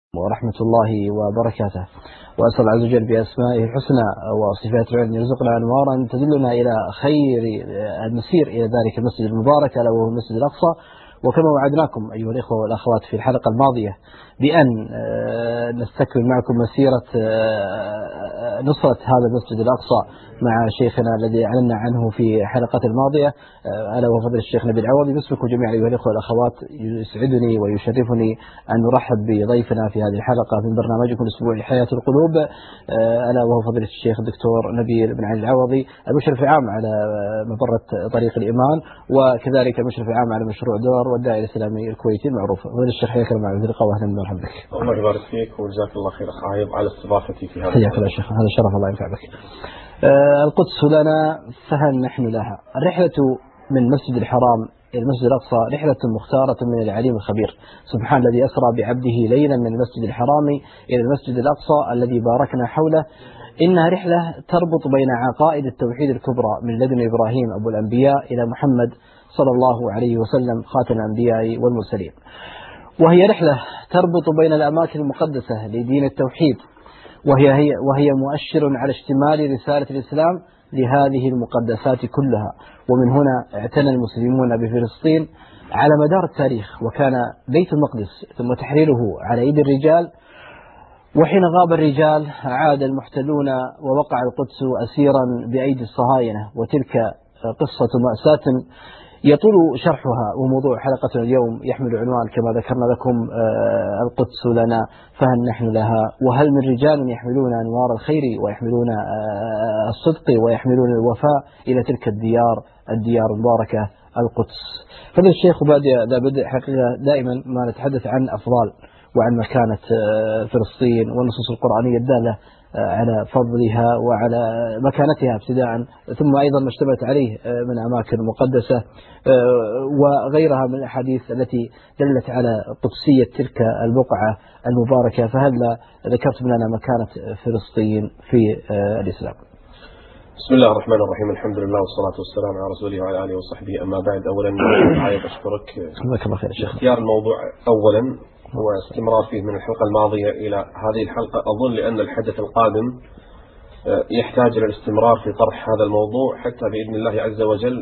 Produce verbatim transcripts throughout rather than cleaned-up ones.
ورحمة الله وبركاته. وأسأل عز وجل بأسمائه الحسنى وصفاته العلى أن يرزقنا أنوارا تدلنا إلى خير المسير إلى ذلك المسجد المبارك ألا وهو المسجد الأقصى. وكما وعدناكم أيها الإخوة والأخوات في الحلقة الماضية بأن نستكمل معكم مسيرة نصرة هذا المسجد الأقصى مع شيخنا الذي أعلنا عنه في حلقة الماضية ألا وهو فضل الشيخ نبيل العوضي. باسمكم جميعا أيها الإخوة والأخوات يسعدني ويشرفني أن نرحب بضيفنا في هذه الحلقة من برنامجكم الأسبوعي حياة القلوب ألا وهو فضل الشيخ الدكتور نبيل بن علي العوضي، المشرف العام على مبرة طريق الإيمان، وكذلك المشرف العام على مشروع دار والداعية الإسلامي الكويتي المعروف. فضل الشيخ حياك الله معنا في اللقاء وأهلا ومرحبا بك. الله يبارك فيك وجزاك الله خير أخ عايض على استضافتي في هذا. حياك الله شيخ، هذا شرف، الله ينفع بك. آه القدس لنا فهل نحن لها. الرحلة من مسجد الحرام إلى المسجد الأقصى رحلة مختارة من العليم الخبير سبحان الذي أسرى بعبده ليلا من المسجد الحرام إلى المسجد الأقصى الذي باركنا حوله. إنها رحلة تربط بين عقائد التوحيد الكبرى من لدن إبراهيم أبو الأنبياء إلى محمد صلى الله عليه وسلم خاتم الأنبياء والمرسلين، وهي رحلة تربط بين الأماكن المقدسة لدين التوحيد، وهي هي وهي مؤشر على اشتمال رسالة الإسلام لهذه المقدسات كلها. ومن هنا اعتنى المسلمون بفلسطين على مدار التاريخ، وكان بيت المقدس ثم تحريره على يد الرجال، وحين غاب الرجال عاد المحتلون ووقع القدس أسيرا بأيدي الصهاينة. وتلك قصة مأساة يطول شرحها، وموضوع حلقتنا اليوم يحمل عنوان كما ذكرنا لكم القدس لنا فهل نحن لها، وهل من رجال يحملون أنوار الخير ويحملون الصدق ويحملون الوفاء إلى تلك الديار الديار المباركة القدس. فضل الشيخ وبعد بدء حقيقة دائما ما نتحدث عن أفضال وعن مكانة فلسطين والنصوص القرآنية الدالة على فضلها وعلى مكانتها ابتداء، ثم أيضا ما اشتملت عليه من أماكن مقدسة وغيرها من الأحاديث التي دلت على قدسية تلك البقعة المباركة. فهل ذكرت لنا مكانة فلسطين في الإسلام؟ بسم الله الرحمن الرحيم، الحمد لله والصلاة والسلام على رسوله وعلى آله وصحبه. أما بعد، أولا عايز أشكرك جزاك الله خير شيخ. اختيار الموضوع أولا واستمرار فيه من الحلقة الماضية إلى هذه الحلقة. أظن لأن الحدث القادم يحتاج إلى الاستمرار في طرح هذا الموضوع حتى بإذن الله عز وجل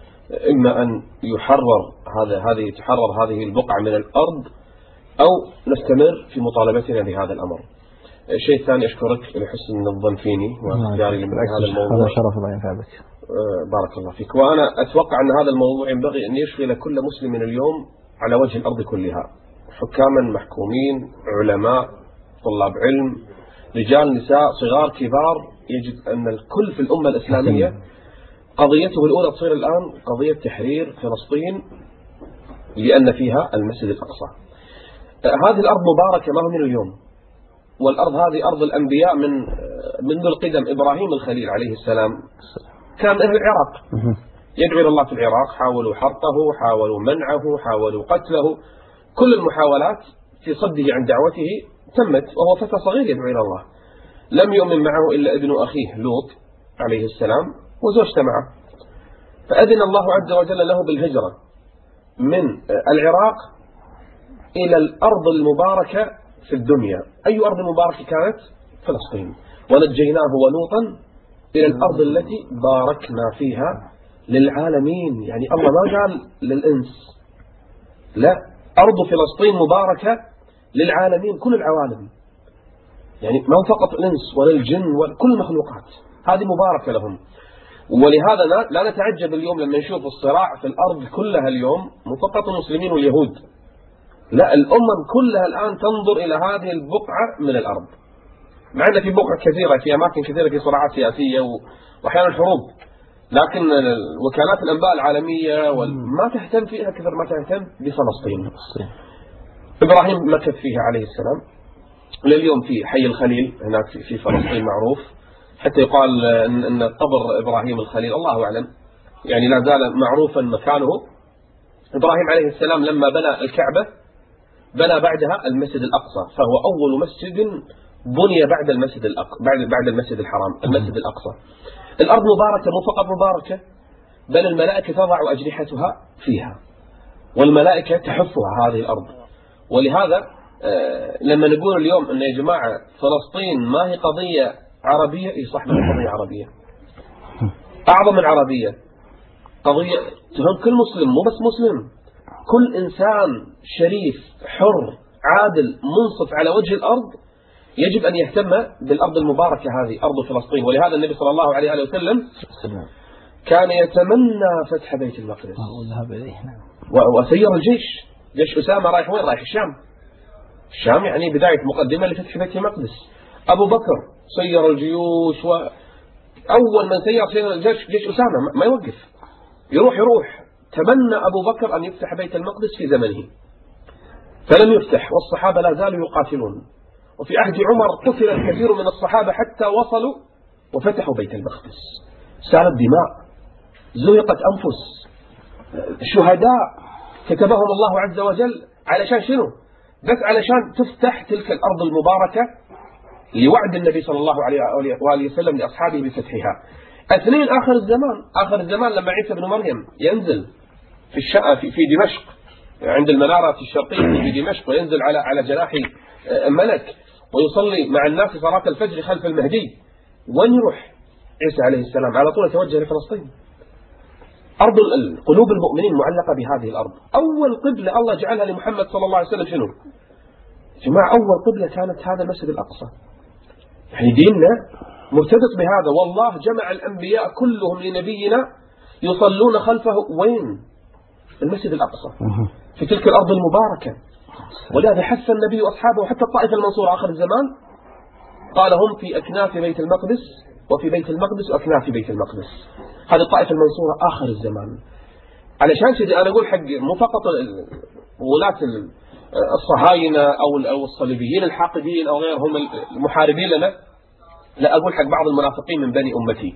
إما أن يحرر هذا هذه تحرر هذه البقعة من الأرض أو نستمر في مطالبتنا بهذا الأمر. شيء ثاني، أشكرك لحسن الظن فيني واختياري من هذا الموضوع. هذا شرف، الله ينفع بك. بارك الله فيك. وأنا أتوقع أن هذا الموضوع ينبغي أن يشغل كل مسلم اليوم على وجه الأرض كلها، حكاما، محكومين، علماء، طلاب علم، رجال، نساء، صغار، كبار. يجب أن الكل في الأمة الإسلامية قضيته الأولى تصير الآن قضية تحرير فلسطين لأن فيها المسجد الأقصى. هذه الأرض مباركة ما هو من اليوم، والأرض هذه أرض الأنبياء من منذ القدم. إبراهيم الخليل عليه السلام كان أهل العراق، يدعو إلى الله في العراق، حاولوا حرقه، حاولوا منعه، حاولوا قتله، كل المحاولات في صده عن دعوته تمت، وهو فتى صغير يدعو إلى الله. لم يؤمن معه إلا ابن أخيه لوط عليه السلام وزوجته معه، فأذن الله عز وجل له بالهجرة من العراق إلى الأرض المباركة في الدنيا. أي أرض مباركة كانت؟ فلسطين. ونجيناه ولوطا إلى الأرض التي باركنا فيها للعالمين. يعني الله ما قال للإنس، لا، أرض فلسطين مباركة للعالمين، كل العوالم، يعني ما فقط الإنس ولا الجن وكل المخلوقات، هذه مباركة لهم. ولهذا لا نتعجب اليوم لما نشوف الصراع في الأرض كلها اليوم، مو فقط المسلمين واليهود، لا، الأمم كلها الآن تنظر إلى هذه البقعة من الأرض، مع أن في بقعة كثيرة، في أماكن كثيرة في صراعات سياسية وأحيانا حروب، لكن وكالات الأنباء العالمية ما تهتم فيها كثر ما تهتم بفلسطين. إبراهيم مكث فيها عليه السلام، لليوم في حي الخليل هناك في فلسطين معروف، حتى يقال أن قبر إبراهيم الخليل الله أعلم يعني لا زال معروفا مكانه. إبراهيم عليه السلام لما بنى الكعبة بنى بعدها المسجد الأقصى، فهو أول مسجد بني بعد المسجد الأقصى، بعد بعد المسجد الحرام، المسجد الأقصى. الأرض مباركة، مو فقط مباركة، بل الملائكة تضع أجنحتها فيها، والملائكة تحفها هذه الأرض. ولهذا آه لما نقول اليوم أن يا جماعة فلسطين ما هي قضية عربية، هي صح قضية عربية أعظم من عربية، قضية تهم كل مسلم، مو بس مسلم، كل إنسان شريف حر عادل منصف على وجه الأرض يجب أن يهتم بالأرض المباركة هذه أرض فلسطين. ولهذا النبي صلى الله عليه وسلم كان يتمنى فتح بيت المقدس وسير الجيش. جيش أسامة رايح وين؟ رايح الشام. الشام يعني بداية مقدمة لفتح بيت المقدس. أبو بكر سير الجيوش، وأول من سير سير الجيش جيش أسامة ما يوقف، يروح يروح. تمنى أبو بكر أن يفتح بيت المقدس في زمنه فلم يفتح، والصحابة لا زالوا يقاتلون. وفي عهد عمر قتل الكثير من الصحابة حتى وصلوا وفتحوا بيت المقدس. سالت دماء، زهقت أنفس، شهداء كتبهم الله عز وجل علشان شنو؟ بس علشان تفتح تلك الأرض المباركة لوعد النبي صلى الله عليه وآله وسلم لأصحابه بفتحها. اثنين، آخر الزمان. آخر الزمان لما عيسى بن مريم ينزل في الشقة في, في دمشق عند المنارة الشرقية في دمشق، وينزل على على جناح ملك ويصلي مع الناس صلاة الفجر خلف المهدي. وين يروح عيسى عليه السلام؟ على طول يتوجه لفلسطين. أرض قلوب المؤمنين معلقة بهذه الأرض. أول قبلة الله جعلها لمحمد صلى الله عليه وسلم شنو؟ جماعة أول قبلة كانت هذا المسجد الأقصى. يعني ديننا مرتبط بهذا. والله جمع الأنبياء كلهم لنبينا يصلون خلفه وين؟ المسجد الأقصى في تلك الأرض المباركة. ولهذا حث النبي وأصحابه حتى الطائفة المنصورة آخر الزمان قال هم في أكناف بيت المقدس وفي بيت المقدس وأكناف بيت المقدس. هذه الطائفة المنصورة آخر الزمان. علشان كذا أنا أقول حق مو فقط ولاة الصهاينة أو الصليبيين الحاقدين أو غيرهم المحاربين لنا، لا، أقول حق بعض المنافقين من بني أمتي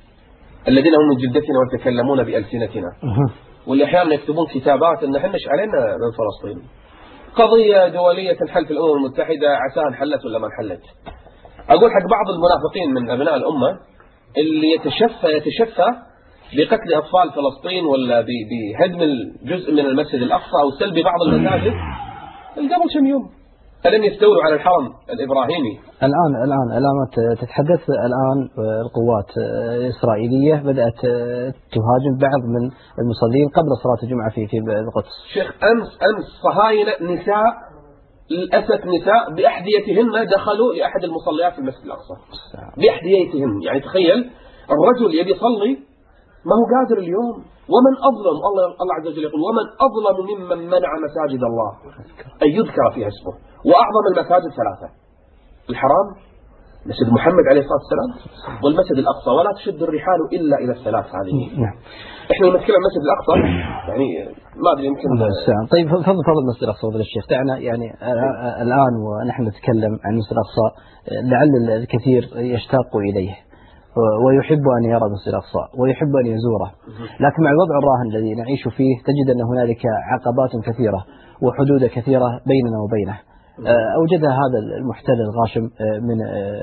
الذين هم من جلدتنا ويتكلمون بألسنتنا، واللي أحيانا يكتبون كتابات أن حنش علينا من فلسطين قضية دولية تنحل في الأمم المتحدة، عساها انحلت ولا ما انحلت. أقول حق بعض المنافقين من أبناء الأمة اللي يتشفى يتشفى بقتل أطفال فلسطين ولا بهدم الجزء من المسجد الأقصى أو سلب بعض المساجد قبل كم يوم ألم يستولوا على الحرم الإبراهيمي. الآن الآن الآن تتحدث الآن القوات الإسرائيلية بدأت تهاجم بعض من المصلين قبل صلاة الجمعة في في القدس. شيخ أمس أمس صهاينة نساء للأسف نساء بأحذيتهن دخلوا لأحد المصليات في المسجد الأقصى بأحذيتهن. يعني تخيل الرجل يبي يصلي ما هو قادر اليوم. ومن أظلم، الله الله عز وجل يقول ومن أظلم ممن منع مساجد الله أن يذكر فيها اسمه. وأعظم المساجد ثلاثة: الحرام، مسجد محمد عليه الصلاة والسلام، والمسجد الأقصى. ولا تشد الرحال إلا إلى الثلاث هذه. إحنا نتكلم عن المسجد الأقصى يعني ما أدري يمكن. طيب فضل فضل المسجد الأقصى فضل الشيخ دعنا يعني الآن ونحن نتكلم عن المسجد الأقصى لعل الكثير يشتاق إليه ويحب أن يرى المسجد الأقصى ويحب أن يزوره، لكن مع الوضع الراهن الذي نعيش فيه تجد أن هنالك عقبات كثيرة وحدود كثيرة بيننا وبينه. أوجدها هذا المحتل الغاشم من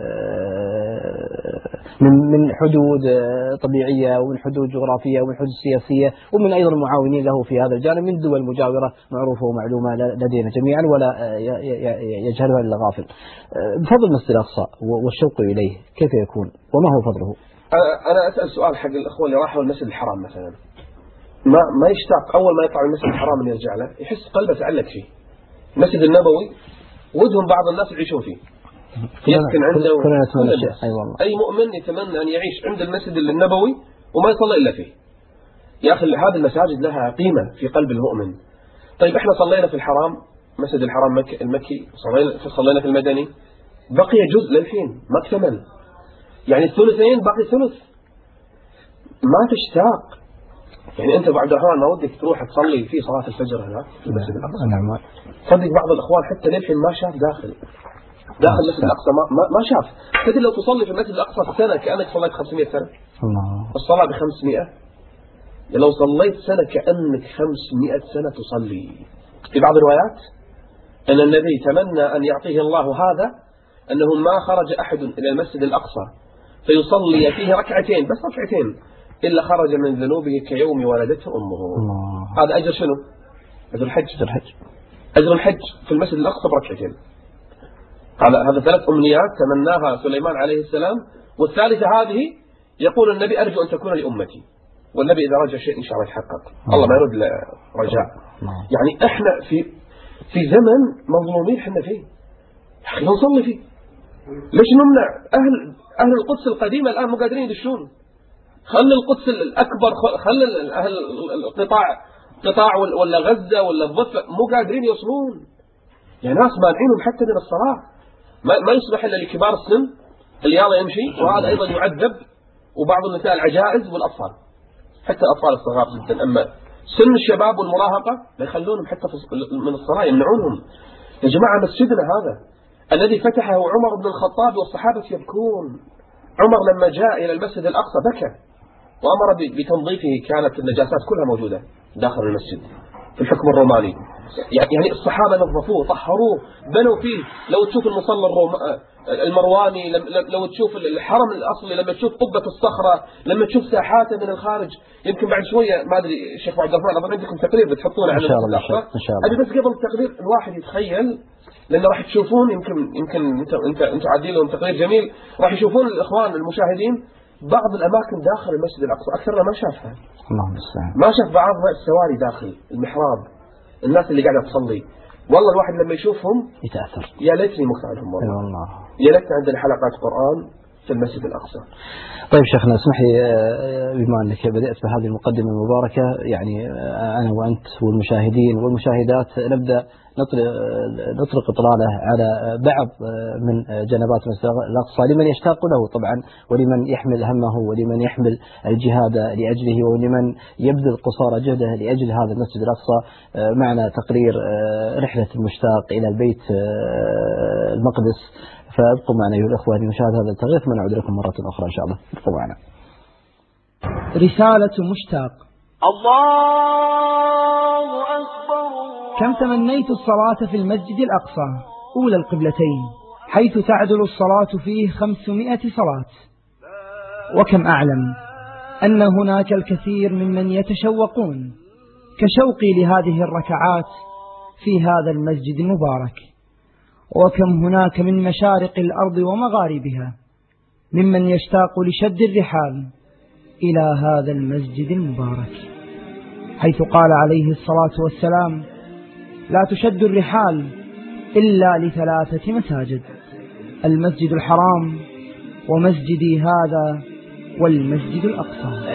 من من حدود طبيعية ومن حدود جغرافية ومن حدود سياسية ومن أيضا المعاونين له في هذا الجانب من دول مجاورة معروفة ومعلومة لدينا جميعا ولا يجهلها إلا غافل. بفضل المسجد الأقصى والشوق إليه كيف يكون وما هو فضله؟ أنا أسأل سؤال حق الأخوة اللي راحوا المسجد الحرام مثلا، ما ما يشتاق أول ما يطلع المسجد الحرام أن يرجع له، يحس قلبه تعلق فيه. المسجد النبوي ودهم بعض الناس يعيشون فيه، يسكن عنده أي, والله. أي مؤمن يتمنى أن يعيش عند المسجد النبوي وما يصلي إلا فيه. يا أخي هذه المساجد لها قيمة في قلب المؤمن. طيب إحنا صلينا في الحرام، مسجد الحرام مكي المكي، صلينا صلينا في المدني، بقي جزء للحين ما اكتمل، يعني الثلثين باقي ثلث. ما تشتاق يعني أنت بعد الرحمن ما ودك تروح تصلي في صلاة الفجر هناك في المسجد الأقصى؟ نعم. صدق بعض الأخوان حتى للحين ما شاف داخل داخل المسجد الأقصى، ما ما شاف. تدري لو تصلي في المسجد الأقصى في سنة كأنك صليت خمسمائة سنة. الله. الصلاة بخمسمائة، لو صليت سنة كأنك خمسمائة سنة تصلي. في بعض الروايات أن النبي تمنى أن يعطيه الله هذا، أنه ما خرج أحد إلى المسجد الأقصى فيصلي فيه ركعتين بس ركعتين إلا خرج من ذنوبه كيوم ولدته أمه. الله. هذا أجر شنو؟ أجر الحج. الحج. أجر الحج في المسجد الأقصى بركعتين. هذا هذا ثلاث أمنيات تمناها سليمان عليه السلام، والثالثة هذه يقول النبي أرجو أن تكون لأمتي، والنبي إذا رجع شيء إن شاء الله يتحقق. الله ما يرد رجاء. يعني إحنا في في زمن مظلومين إحنا فيه، خلينا نصلي فيه. ليش نمنع أهل أهل القدس القديمة الآن مو قادرين يدشون؟ خلي القدس الأكبر، خلي أهل القطاع قطاع ولا غزة ولا الضفة مو قادرين يوصلون. يعني ناس مانعينهم حتى من الصلاة، ما ما يسمح إلا لكبار السن اللي يلا يمشي، وهذا أيضا يعذب، وبعض النساء العجائز والأطفال، حتى الأطفال الصغار جدا. أما سن الشباب والمراهقة لا يخلونهم حتى من الصلاة، يمنعونهم. يا جماعة مسجدنا هذا الذي فتحه عمر بن الخطاب والصحابة يبكون. عمر لما جاء إلى المسجد الأقصى بكى وأمر بتنظيفه، كانت النجاسات كلها موجودة داخل المسجد في الحكم الروماني. يعني الصحابة نظفوه طهروه بنوا فيه. لو تشوف المصلى المرواني، لو تشوف الحرم الأصلي، لما تشوف قبة الصخرة، لما تشوف ساحاته من الخارج. يمكن بعد شوية ما أدري الشيخ عبد الرحمن أظن عندكم تقرير بتحطونه على المسجد الأقصى. أبي بس قبل التقرير الواحد يتخيل، لأن راح تشوفون يمكن يمكن أنت أنت أنت عادين لهم تقرير جميل، راح يشوفون الإخوان المشاهدين بعض الأماكن داخل المسجد الأقصى أكثرنا ما شافها. ما شاف بعض السواري داخل المحراب، الناس اللي قاعدة تصلي. والله الواحد لما يشوفهم يتأثر. يا ليتني مخ عنهم والله. يا ليتنا عندنا حلقات قرآن في المسجد الأقصى. طيب شيخنا اسمح لي، بما أنك بدأت بهذه المقدمة المباركة، يعني أنا وأنت والمشاهدين والمشاهدات نبدأ نطرق إطلالة على بعض من جنبات المسجد الأقصى لمن يشتاق له طبعا، ولمن يحمل همه، ولمن يحمل الجهاد لأجله، ولمن يبذل قصارى جهده لأجل هذا المسجد الأقصى. معنا تقرير رحلة المشتاق إلى البيت المقدس، فابقوا معنا أيها الأخوة لنشاهد هذا التغيير، ثم نعود لكم مرة أخرى إن شاء الله. ابقوا معنا. رسالة مشتاق. الله أكبر. كم تمنيت الصلاة في المسجد الأقصى أولى القبلتين، حيث تعدل الصلاة فيه خمسمائة صلاة. وكم أعلم أن هناك الكثير ممن يتشوقون كشوقي لهذه الركعات في هذا المسجد المبارك. وكم هناك من مشارق الأرض ومغاربها ممن يشتاق لشد الرحال إلى هذا المسجد المبارك، حيث قال عليه الصلاة والسلام: لا تشد الرحال إلا لثلاثة مساجد: المسجد الحرام، ومسجدي هذا، والمسجد الأقصى.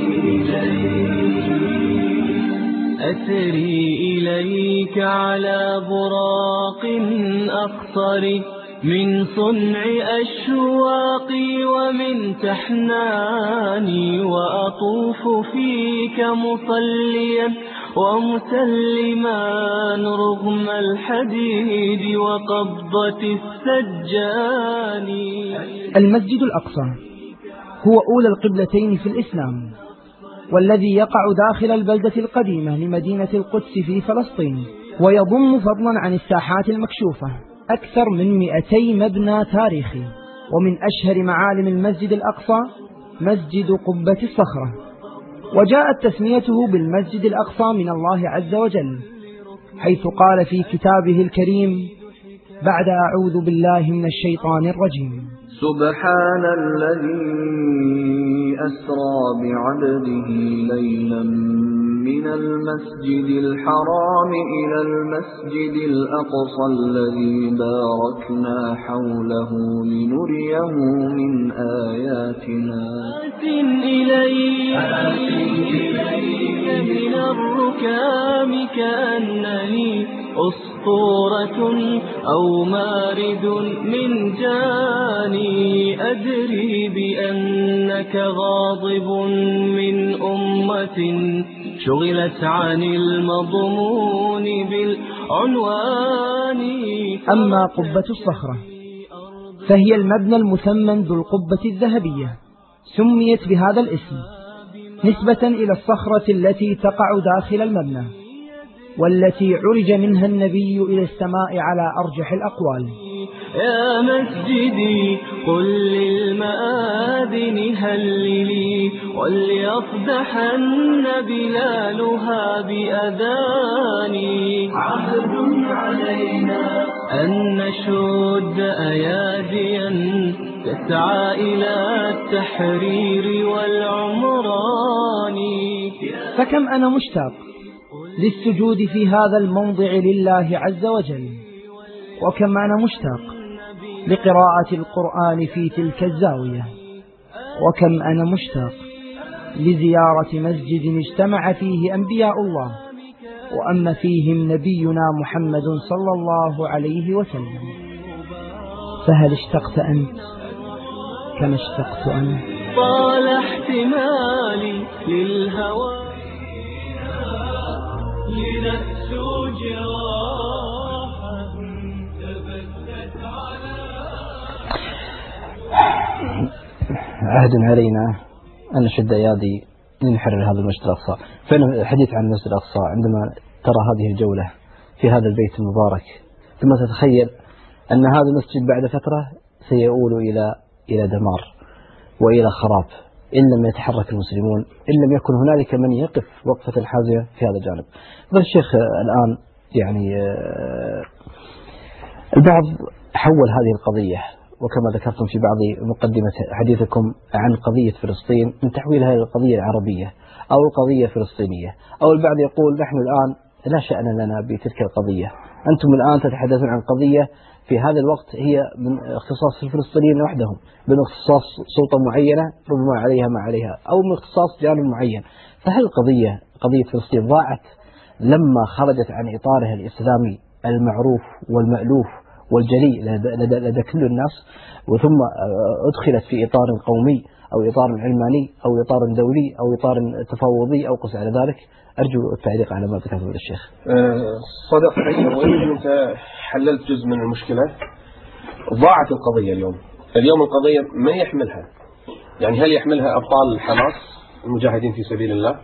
أسري إليك على براق أقصر، من صنع أشواقي ومن تحناني، وأطوف فيك مصليا ومسلما رغم الحديد وقبضة السجان. المسجد الأقصى هو أولى القبلتين في الإسلام، والذي يقع داخل البلدة القديمة لمدينة القدس في فلسطين، ويضم فضلا عن الساحات المكشوفة أكثر من مئتي مبنى تاريخي. ومن أشهر معالم المسجد الأقصى مسجد قبة الصخرة، وجاءت تسميته بالمسجد الأقصى من الله عز وجل، حيث قال في كتابه الكريم بعد أعوذ بالله من الشيطان الرجيم: سبحان الذي أسرى بعبده ليلا من المسجد الحرام إلى المسجد الأقصى الذي باركنا حوله لنريه من آياتنا. إليك من الركام كأنني أسطورة أو مارد من جاني، أدري بأنك غاضب من أمة شغلت عن المضمون بالعنوان. أما قبة الصخرة فهي المبنى المثمن ذو القبة الذهبية، سميت بهذا الاسم نسبة إلى الصخرة التي تقع داخل المبنى، والتي عرج منها النبي إلى السماء على أرجح الأقوال. يا مسجدي قل للمآذن هللي وليصدحن بلالها بأذاني. عهد علينا أن نشد أياديا تسعى إلى التحرير والعمران. فكم أنا مشتاق للسجود في هذا الموضع لله عز وجل، وكم أنا مشتاق لقراءة القرآن في تلك الزاوية، وكم أنا مشتاق لزيارة مسجد اجتمع فيه أنبياء الله وأما فيهم نبينا محمد صلى الله عليه وسلم. فهل اشتقت أنت كما اشتقت أنا؟ طال احتمالي للهوى لنفسه جراحا تبدت على. عهد علينا أن نشد أيادي لنحرر هذا المسجد الأقصى. فإن الحديث عن المسجد الأقصى عندما ترى هذه الجولة في هذا البيت المبارك ثم تتخيل أن هذا المسجد بعد فترة سيؤول إلى إلى دمار وإلى خراب إن لم يتحرك المسلمون، إن لم يكن هنالك من يقف وقفة الحازمة في هذا الجانب. بل الشيخ الآن يعني البعض حول هذه القضية، وكما ذكرتم في بعض مقدمة حديثكم عن قضية فلسطين، من تحويلها إلى القضية العربية أو القضية الفلسطينية، أو البعض يقول نحن الآن لا شأن لنا بتلك القضية، أنتم الآن تتحدثون عن قضية في هذا الوقت هي من اختصاص الفلسطينيين وحدهم، من اختصاص سلطة معينة ربما عليها ما عليها، أو من اختصاص جانب معين. فهل القضية قضية فلسطين ضاعت لما خرجت عن إطارها الإسلامي المعروف والمألوف والجلي لدى, لدى كل الناس، وثم أدخلت في إطار قومي أو إطار علماني أو إطار دولي أو إطار تفاوضي أو قس على ذلك؟ أرجو التعليق على ما ذكره الشيخ. صدق حيث ويمكن أنت حللت جزء من المشكلة. ضاعت القضية اليوم. اليوم القضية ما يحملها، يعني هل يحملها أبطال حماس المجاهدين في سبيل الله،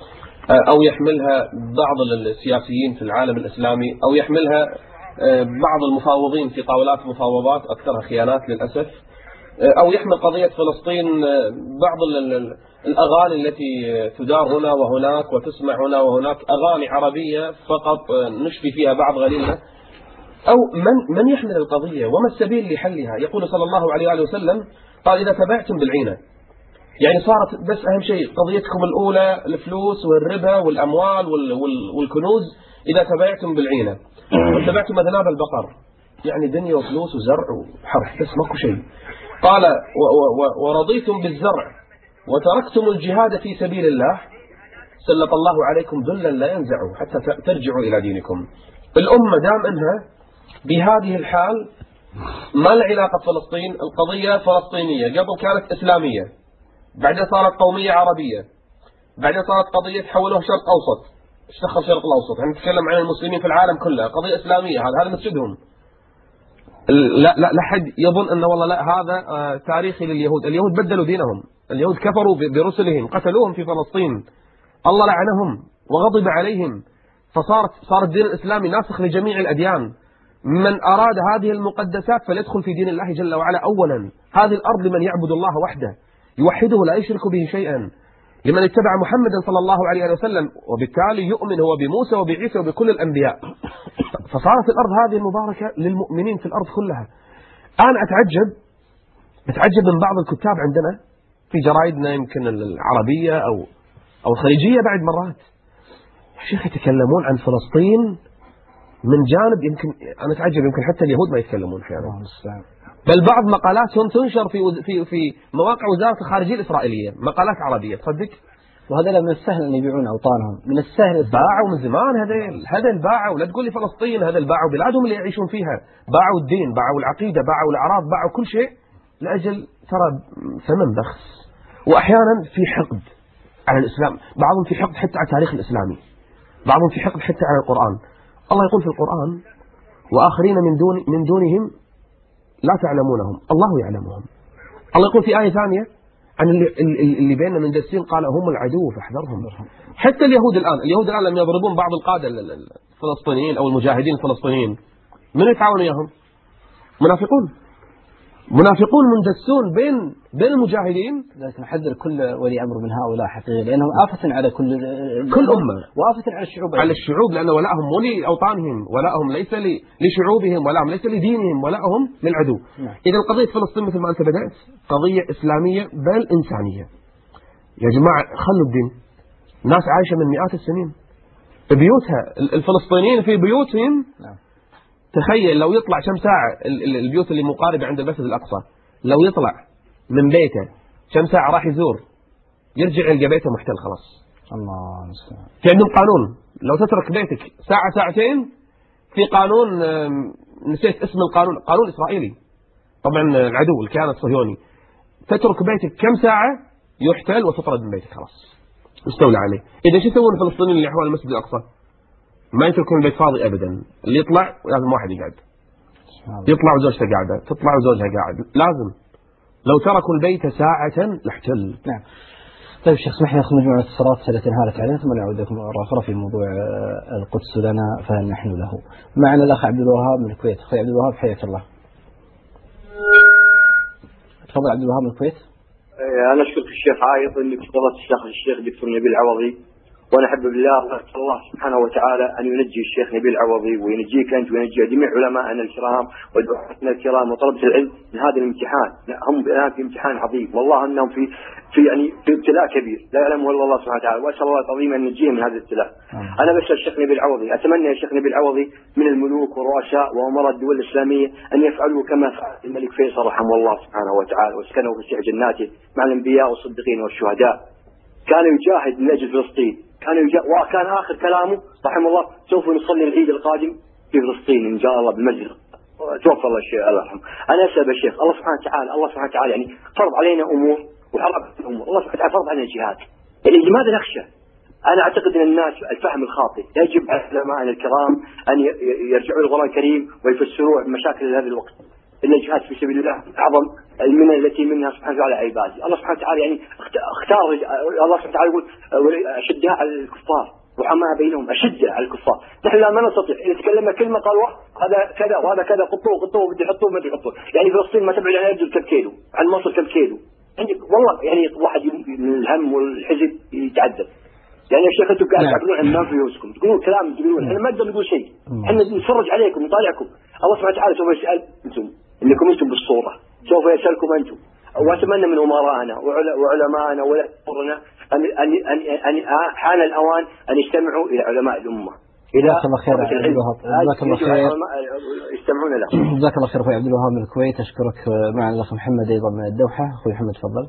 أو يحملها بعض السياسيين في العالم الإسلامي، أو يحملها بعض المفاوضين في طاولات مفاوضات أكثرها خيانات للأسف، أو يحمل قضية فلسطين بعض الأغاني التي تدار هنا وهناك وتسمع هنا وهناك، أغاني عربية فقط نشفي فيها بعض غليلنا، أو من من يحمل القضية وما السبيل لحلها؟ يقول صلى الله عليه وآله وسلم قال إذا تبعتم بالعينة، يعني صارت بس أهم شيء قضيتكم الأولى الفلوس والربا والأموال والكنوز، إذا تبعتم بالعينة واتبعتم أذناب البقر، يعني دنيا وفلوس وزرع وحرف بس ماكو شيء. قال ورضيتم بالزرع وتركتم الجهاد في سبيل الله سلط الله عليكم ذلا لا ينزعه حتى ترجعوا إلى دينكم. الأمة دام أنها بهذه الحال ما العلاقة فلسطين؟ القضية فلسطينية، قبل كانت إسلامية، بعدين صارت قومية عربية، بعدين صارت قضية تحولوها شرق أوسط. ايش دخل الشرق الأوسط؟ احنا نتكلم عن المسلمين في العالم كله، قضية إسلامية، هذا هذا مسجدهم. لا لا لا حد يظن أن والله لا هذا تاريخي لليهود. اليهود بدلوا دينهم، اليهود كفروا برسلهم، قتلوهم في فلسطين، الله لعنهم وغضب عليهم، فصارت صار الدين الإسلامي ناسخ لجميع الأديان. من أراد هذه المقدسات فليدخل في دين الله جل وعلا. أولا هذه الأرض لمن يعبد الله وحده يوحده لا يشرك به شيئا، لمن اتبع محمدا صلى الله عليه وسلم، وبالتالي يؤمن هو بموسى وبعيسى وبكل الأنبياء. فصارت الأرض هذه المباركة للمؤمنين في الأرض كلها. أنا أتعجب أتعجب من بعض الكتاب عندنا في جرائدنا يمكن العربية أو أو الخليجية بعد مرات، شيخ يتكلمون عن فلسطين من جانب يمكن أنا أتعجب يمكن حتى اليهود ما يتكلمون أحيانا، بل بعض مقالاتهم تنشر في في في مواقع وزارة الخارجية الإسرائيلية، مقالات عربية تصدق. وهذا من السهل أن يبيعون أوطانهم، من السهل باعوا من زمان. هذا هذا باعوا، لا تقول لي فلسطين، هذا باعوا بلادهم اللي يعيشون فيها، باعوا الدين، باعوا العقيدة، باعوا الأعراض، باعوا كل شيء لأجل ترى ثمن بخس. وأحيانا في حقد على الإسلام، بعضهم في حقد حتى على التاريخ الإسلامي، بعضهم في حقد حتى على القرآن. الله يقول في القرآن وآخرين من دون من دونهم لا تعلمونهم الله يعلمهم. الله يقول في آية ثانية عن اللي, اللي بيننا من دسين قال هم العدو فاحذرهم. حتى اليهود الآن اليهود الآن لما يضربون بعض القادة الفلسطينيين أو المجاهدين الفلسطينيين من يتعاونوا وياهم؟ منافقون منافقون مندسون بين بين المجاهدين. لكن نحذر كل ولي أمر من هؤلاء حقيقة، لأنهم آفة على كل كل أمة، وآفة على الشعوب على الشعوب، لأن ولاءهم مو لأوطانهم، ولاءهم ليس لشعوبهم، ولاءهم ليس لدينهم، ولاءهم للعدو. نعم. إذا قضية فلسطين مثل ما أنت بدأت قضية إسلامية بل إنسانية. يا جماعة خلوا الدين، ناس عايشة من مئات السنين بيوتها، الفلسطينيين في بيوتهم. نعم. تخيل لو يطلع كم ساعة البيوت اللي مقاربة عند المسجد الأقصى، لو يطلع من بيته كم ساعة راح يزور، يرجع يلقى بيته محتل خلاص. الله المستعان. في عندهم قانون لو تترك بيتك ساعة ساعتين، في قانون نسيت اسم القانون، قانون إسرائيلي طبعا العدو الكيان الصهيوني، تترك بيتك كم ساعة يحتل وتطرد من بيتك خلاص استولى عليه. إذا شو يسوون الفلسطينيين اللي حول المسجد الأقصى؟ ما يتركون البيت فاضي أبدا، اللي يطلع لازم واحد يقعد، يطلع وزوجته قاعدة، تطلع وزوجها قاعد، لازم. لو تركوا البيت ساعة لاحتل. نعم. طيب شيخ اسمح لي ناخذ مجموعة اتصالات التي انهالت علينا ثم نعود لكم مرة أخرى في موضوع القدس لنا فهل نحن له. معنا الأخ عبد الوهاب من الكويت. أخوي عبد الوهاب حياك الله. تفضل عبد الوهاب من الكويت. أنا أشكرك الشيخ عايض إنك فضلت الشيخ الشيخ دكتور نبيل العوضي، وأنا أحب بالله الله سبحانه وتعالى أن ينجي الشيخ نبيل العوضي وينجيك أنت وينجي جميع علماءنا الكرام ودعاتنا الكرام وطلبة العلم من هذا الامتحان. هم الآن في امتحان عظيم، والله أنهم في في يعني في ابتلاء كبير لا يعلمه إلا الله سبحانه وتعالى، وأسأل الله العظيم أن ينجيهم من هذا الابتلاء. أنا بسأل الشيخ نبيل العوضي، أتمنى يا شيخ نبيل العوضي من الملوك والرؤساء وأمراء الدول الإسلامية أن يفعلوا كما فعل الملك فيصل رحمه الله سبحانه وتعالى وسكنه في سعة جناته مع الأنبياء والصديقين والشهداء. كان يجاهد من أجل فلسطين، كان يجاهد، وكان آخر كلامه رحمه الله سوف نصلي العيد القادم في فلسطين إن شاء الله بالمسجد. توفى الله الشيخ الله يرحمه. أنا أسأل يا شيخ الله سبحانه وتعالى الله سبحانه وتعالى يعني فرض علينا أمور وحرم الأمور، الله سبحانه وتعالى فرض علينا الجهاد، يعني لماذا نخشى؟ أنا أعتقد أن الناس الفهم الخاطئ، يجب على علماءنا الكرام أن يرجعوا للقرآن الكريم ويفسروا مشاكل هذا الوقت. إن الجهاد في سبيل الله أعظم المنن التي منها سبحانه وتعالى عباده. الله سبحانه وتعالى يعني اختار، الله سبحانه وتعالى يقول أشداء على الكفار وحماها بينهم، أشداء على الكفار. نحن لا ما نستطيع إذا تكلمنا كلمة قال هذا كذا وهذا كذا قطوه قطوه بدي يحطوه ما بدي يحطوه. يعني فلسطين ما تبعد عن يبذل كم كيلو، عن مصر كم كيلو. يعني والله يعني واحد من الهم والحزن يتعذب. يعني يا شيخ انتم قاعد تعبرون عن ما في فلوسكم، تقولون كلام تقولون احنا ما نقدر نقول شيء، احنا نتفرج عليكم نطالعكم. الله سبحانه وتعالى سوف يسأل انتم انكم انتم بالصورة، سوف يسألكم انتم. واتمنى من امراءنا وعلمائنا ولا ان ان ان ان حان الاوان ان يستمعوا الى علماء الامه. جزاك الله خير عبد الوهاب. جزاك الله خير. يستمعون له. جزاك الله خير اخوي عبد الوهاب من الكويت. اشكرك. معنا الاخ محمد ايضا من الدوحة. اخوي محمد تفضل.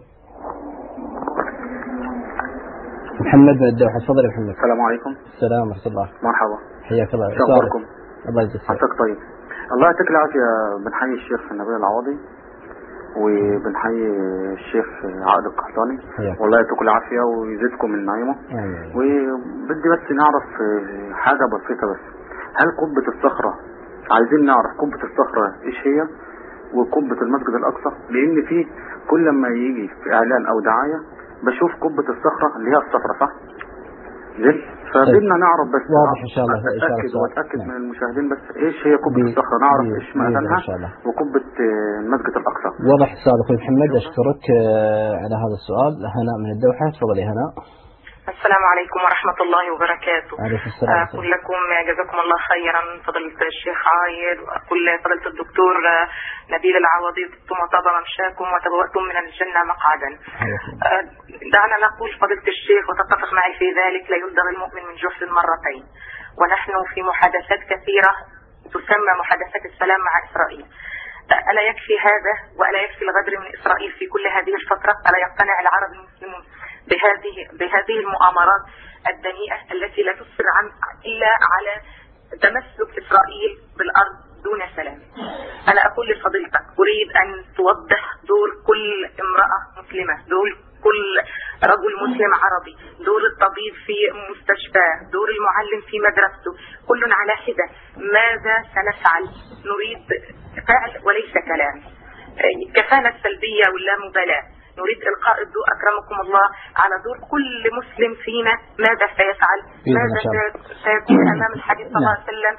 محمد من الدوحة تفضل يا محمد. السلام عليكم. السلام ورحمة الله. مرحبا. حياك الله. شكركم. الله يجزاك خير. عساك طيب. الله يعطيك العافية. بنحيي الشيخ نبيل العوضي وبنحيي الشيخ عائد القحطاني، والله يعطيكم العافية ويزيدكم من نعيمه. وبدي بس نعرف حاجة بسيطة بس، هل قبة الصخرة عايزين نعرف قبة الصخرة ايش هي وقبة المسجد الأقصى؟ لأن في كل ما يجي في إعلان أو دعاية بشوف قبة الصخرة اللي هي الصخرة صح؟ زين؟ فبدنا نعرف بس واضح إن شاء الله. أتأكد وأتأكد من المشاهدين بس إيش هي قبة الصخرة، نعرف إيش معناها وقبة المسجد الأقصى. واضح السؤال أخوي محمد. أشكرك على هذا السؤال. هناء من الدوحة تفضلي هناء. السلام عليكم ورحمة الله وبركاته. أقول لكم جزاكم الله خيرا فضيلة الشيخ عايد، وأقول فضيلة الدكتور نبيل العوضي طبتم وطاب ممشاكم وتبوأتم من الجنة مقعدا. دعنا نقول فضيلة الشيخ وتتفق معي في ذلك: لا يلدغ المؤمن من جحر مرتين. ونحن في محادثات كثيرة تسمى محادثات السلام مع إسرائيل. ألا يكفي هذا وألا يكفي الغدر من إسرائيل في كل هذه الفترة؟ ألا يقتنع العرب المسلمون بهذه بهذه المؤامرات الدنيئة التي لا تصر عن إلا على تمسك إسرائيل بالأرض دون سلام؟ أنا أقول لفضيلتك أريد أن توضح دور كل امرأة مسلمة، دور كل رجل مسلم عربي، دور الطبيب في مستشفاه، دور المعلم في مدرسته، كل على حدة. ماذا سنفعل؟ نريد فعل وليس كلام. كفانا السلبية واللامبالاة. نريد إلقاء الضوء أكرمكم الله على دور كل مسلم فينا، ماذا سيفعل، ماذا سيكون أمام الحديث صلى الله عليه وسلم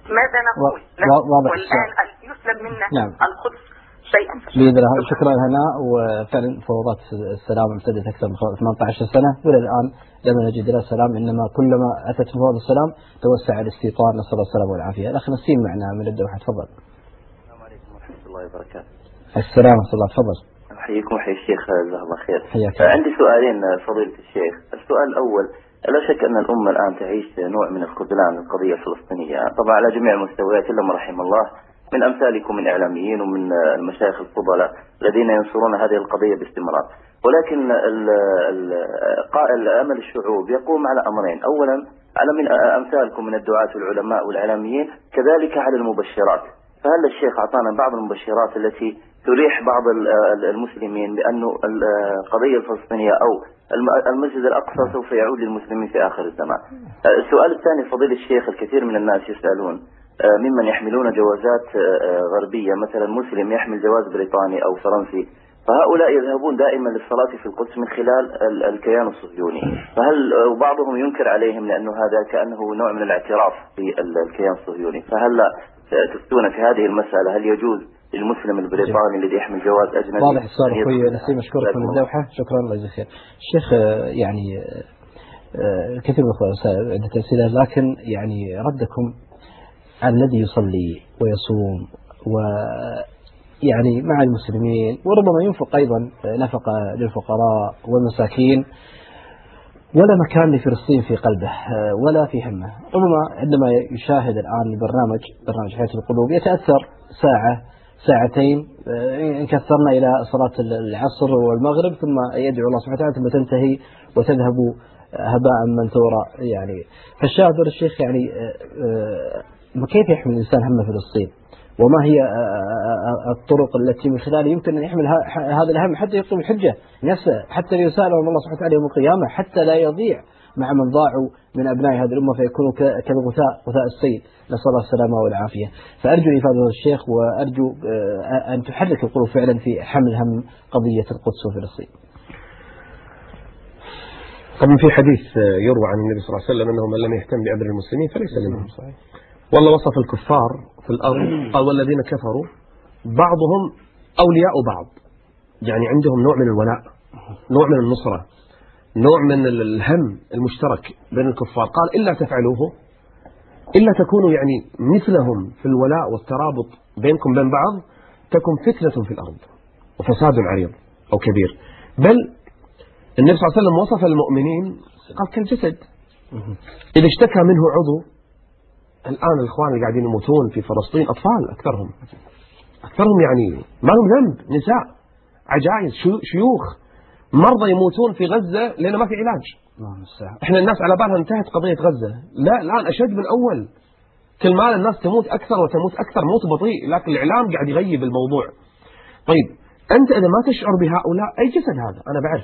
ماذا نقول؟ واضح والآن يسلب منا نعم. القدس شيئا بإذن الله. شكرا هناء. وفعلا فوضات السلام امتدت أكثر من ثمانية عشر سنة وإلى الآن لم نجد لها سلام، إنما كلما أتت فوضى السلام توسع الاستيطان، نسأل الله السلامة والعافية. الأخ نسيم معنا من الدوحة، تفضل. السلام عليكم ورحمة الله وبركاته. السلام ورحمة الله، تفضل. أحييكم وحيي الشيخ جزاه الله خير. حياك. عندي سؤالين فضيلة الشيخ. السؤال الأول، لا شك أن الأمة الآن تعيش نوع من الخذلان للقضية الفلسطينية طبعا على جميع المستويات إلا ما رحم الله، من أمثالكم من إعلاميين ومن المشايخ الفضلاء الذين ينصرون هذه القضية باستمرار. ولكن قائل أمل الشعوب يقوم على أمرين، أولا على من أمثالكم من الدعاة والعلماء والإعلاميين، كذلك على المبشرات. فهل الشيخ أعطانا بعض المبشرات التي تريح بعض المسلمين بأن القضية الفلسطينية أو المسجد الأقصى سوف يعود للمسلمين في آخر الزمان؟ السؤال الثاني فضيلة الشيخ، الكثير من الناس يسألون ممن يحملون جوازات غربية، مثلا مسلم يحمل جواز بريطاني أو فرنسي، فهؤلاء يذهبون دائما للصلاة في القدس من خلال الكيان الصهيوني، فهل وبعضهم ينكر عليهم لأنه هذا كأنه نوع من الاعتراف بالكيان الصهيوني، فهل تفتون في هذه المسألة؟ هل يجوز للمسلم البريطاني الذي يحمل جواز أجنبي؟ واضح السؤال أخوي نسيم، مشكورك من الدوحة، شكرا الله يجزيك خير. الشيخ يعني كثير من الأخوة عدة أسئلة، لكن يعني ردكم على الذي يصلي ويصوم ويعني مع المسلمين وربما ينفق أيضا نفقة للفقراء والمساكين، ولا مكان لفلسطين في قلبه ولا في همه. ربما عندما يشاهد الآن البرنامج برنامج حياة القلوب يتأثر ساعة ساعتين، إن كثرنا إلى صلاة العصر والمغرب، ثم يدعو الله سبحانه وتعالى ثم تنتهي وتذهب هباء منثورا. يعني فالشاهد الشيخ يعني كيف يحمل الإنسان هم فلسطين، وما هي الطرق التي من خلالها يمكن أن يحمل هذا الهم حتى يقيم الحجة نفسه، حتى يسألهم الله سبحانه وتعالى يوم القيامة، حتى لا يضيع مع من ضاعوا من أبناء هذه الأمة فيكونوا كالغثاء غثاء السيل، نسأل الله السلامة والعافية. فأرجو إفادة الشيخ، وأرجو أن تحرك القلوب فعلا في حمل هم قضية القدس وفلسطين. طبعا في حديث يروى عن النبي صلى الله عليه وسلم أنه من لم يهتم بأمر المسلمين فليس منهم. صحيح. والله وصف الكفار في الأرض قال والذين كفروا بعضهم أولياء بعض، يعني عندهم نوع من الولاء، نوع من النصرة، نوع من الهم المشترك بين الكفار. قال إلا تفعلوه إلا تكونوا يعني مثلهم في الولاء والترابط بينكم بين بعض، تكون فتنة في الأرض وفساد عريض أو كبير. بل النبي صلى الله عليه وسلم وصف المؤمنين قال كالجسد إذا اشتكى منه عضو. الآن الإخوان اللي قاعدين يموتون في فلسطين أطفال أكثرهم أكثرهم يعني ما لهم ذنب، نساء، عجائز، شيوخ، مرضى يموتون في غزة لأن ما في علاج. إحنا الناس على بالها انتهت قضية غزة، لا الآن أشد من أول، كل ما الناس تموت أكثر وتموت أكثر، موت بطيء، لكن الإعلام قاعد يغيب الموضوع. طيب أنت إذا ما تشعر بهؤلاء، أي جسد هذا؟ أنا بعرف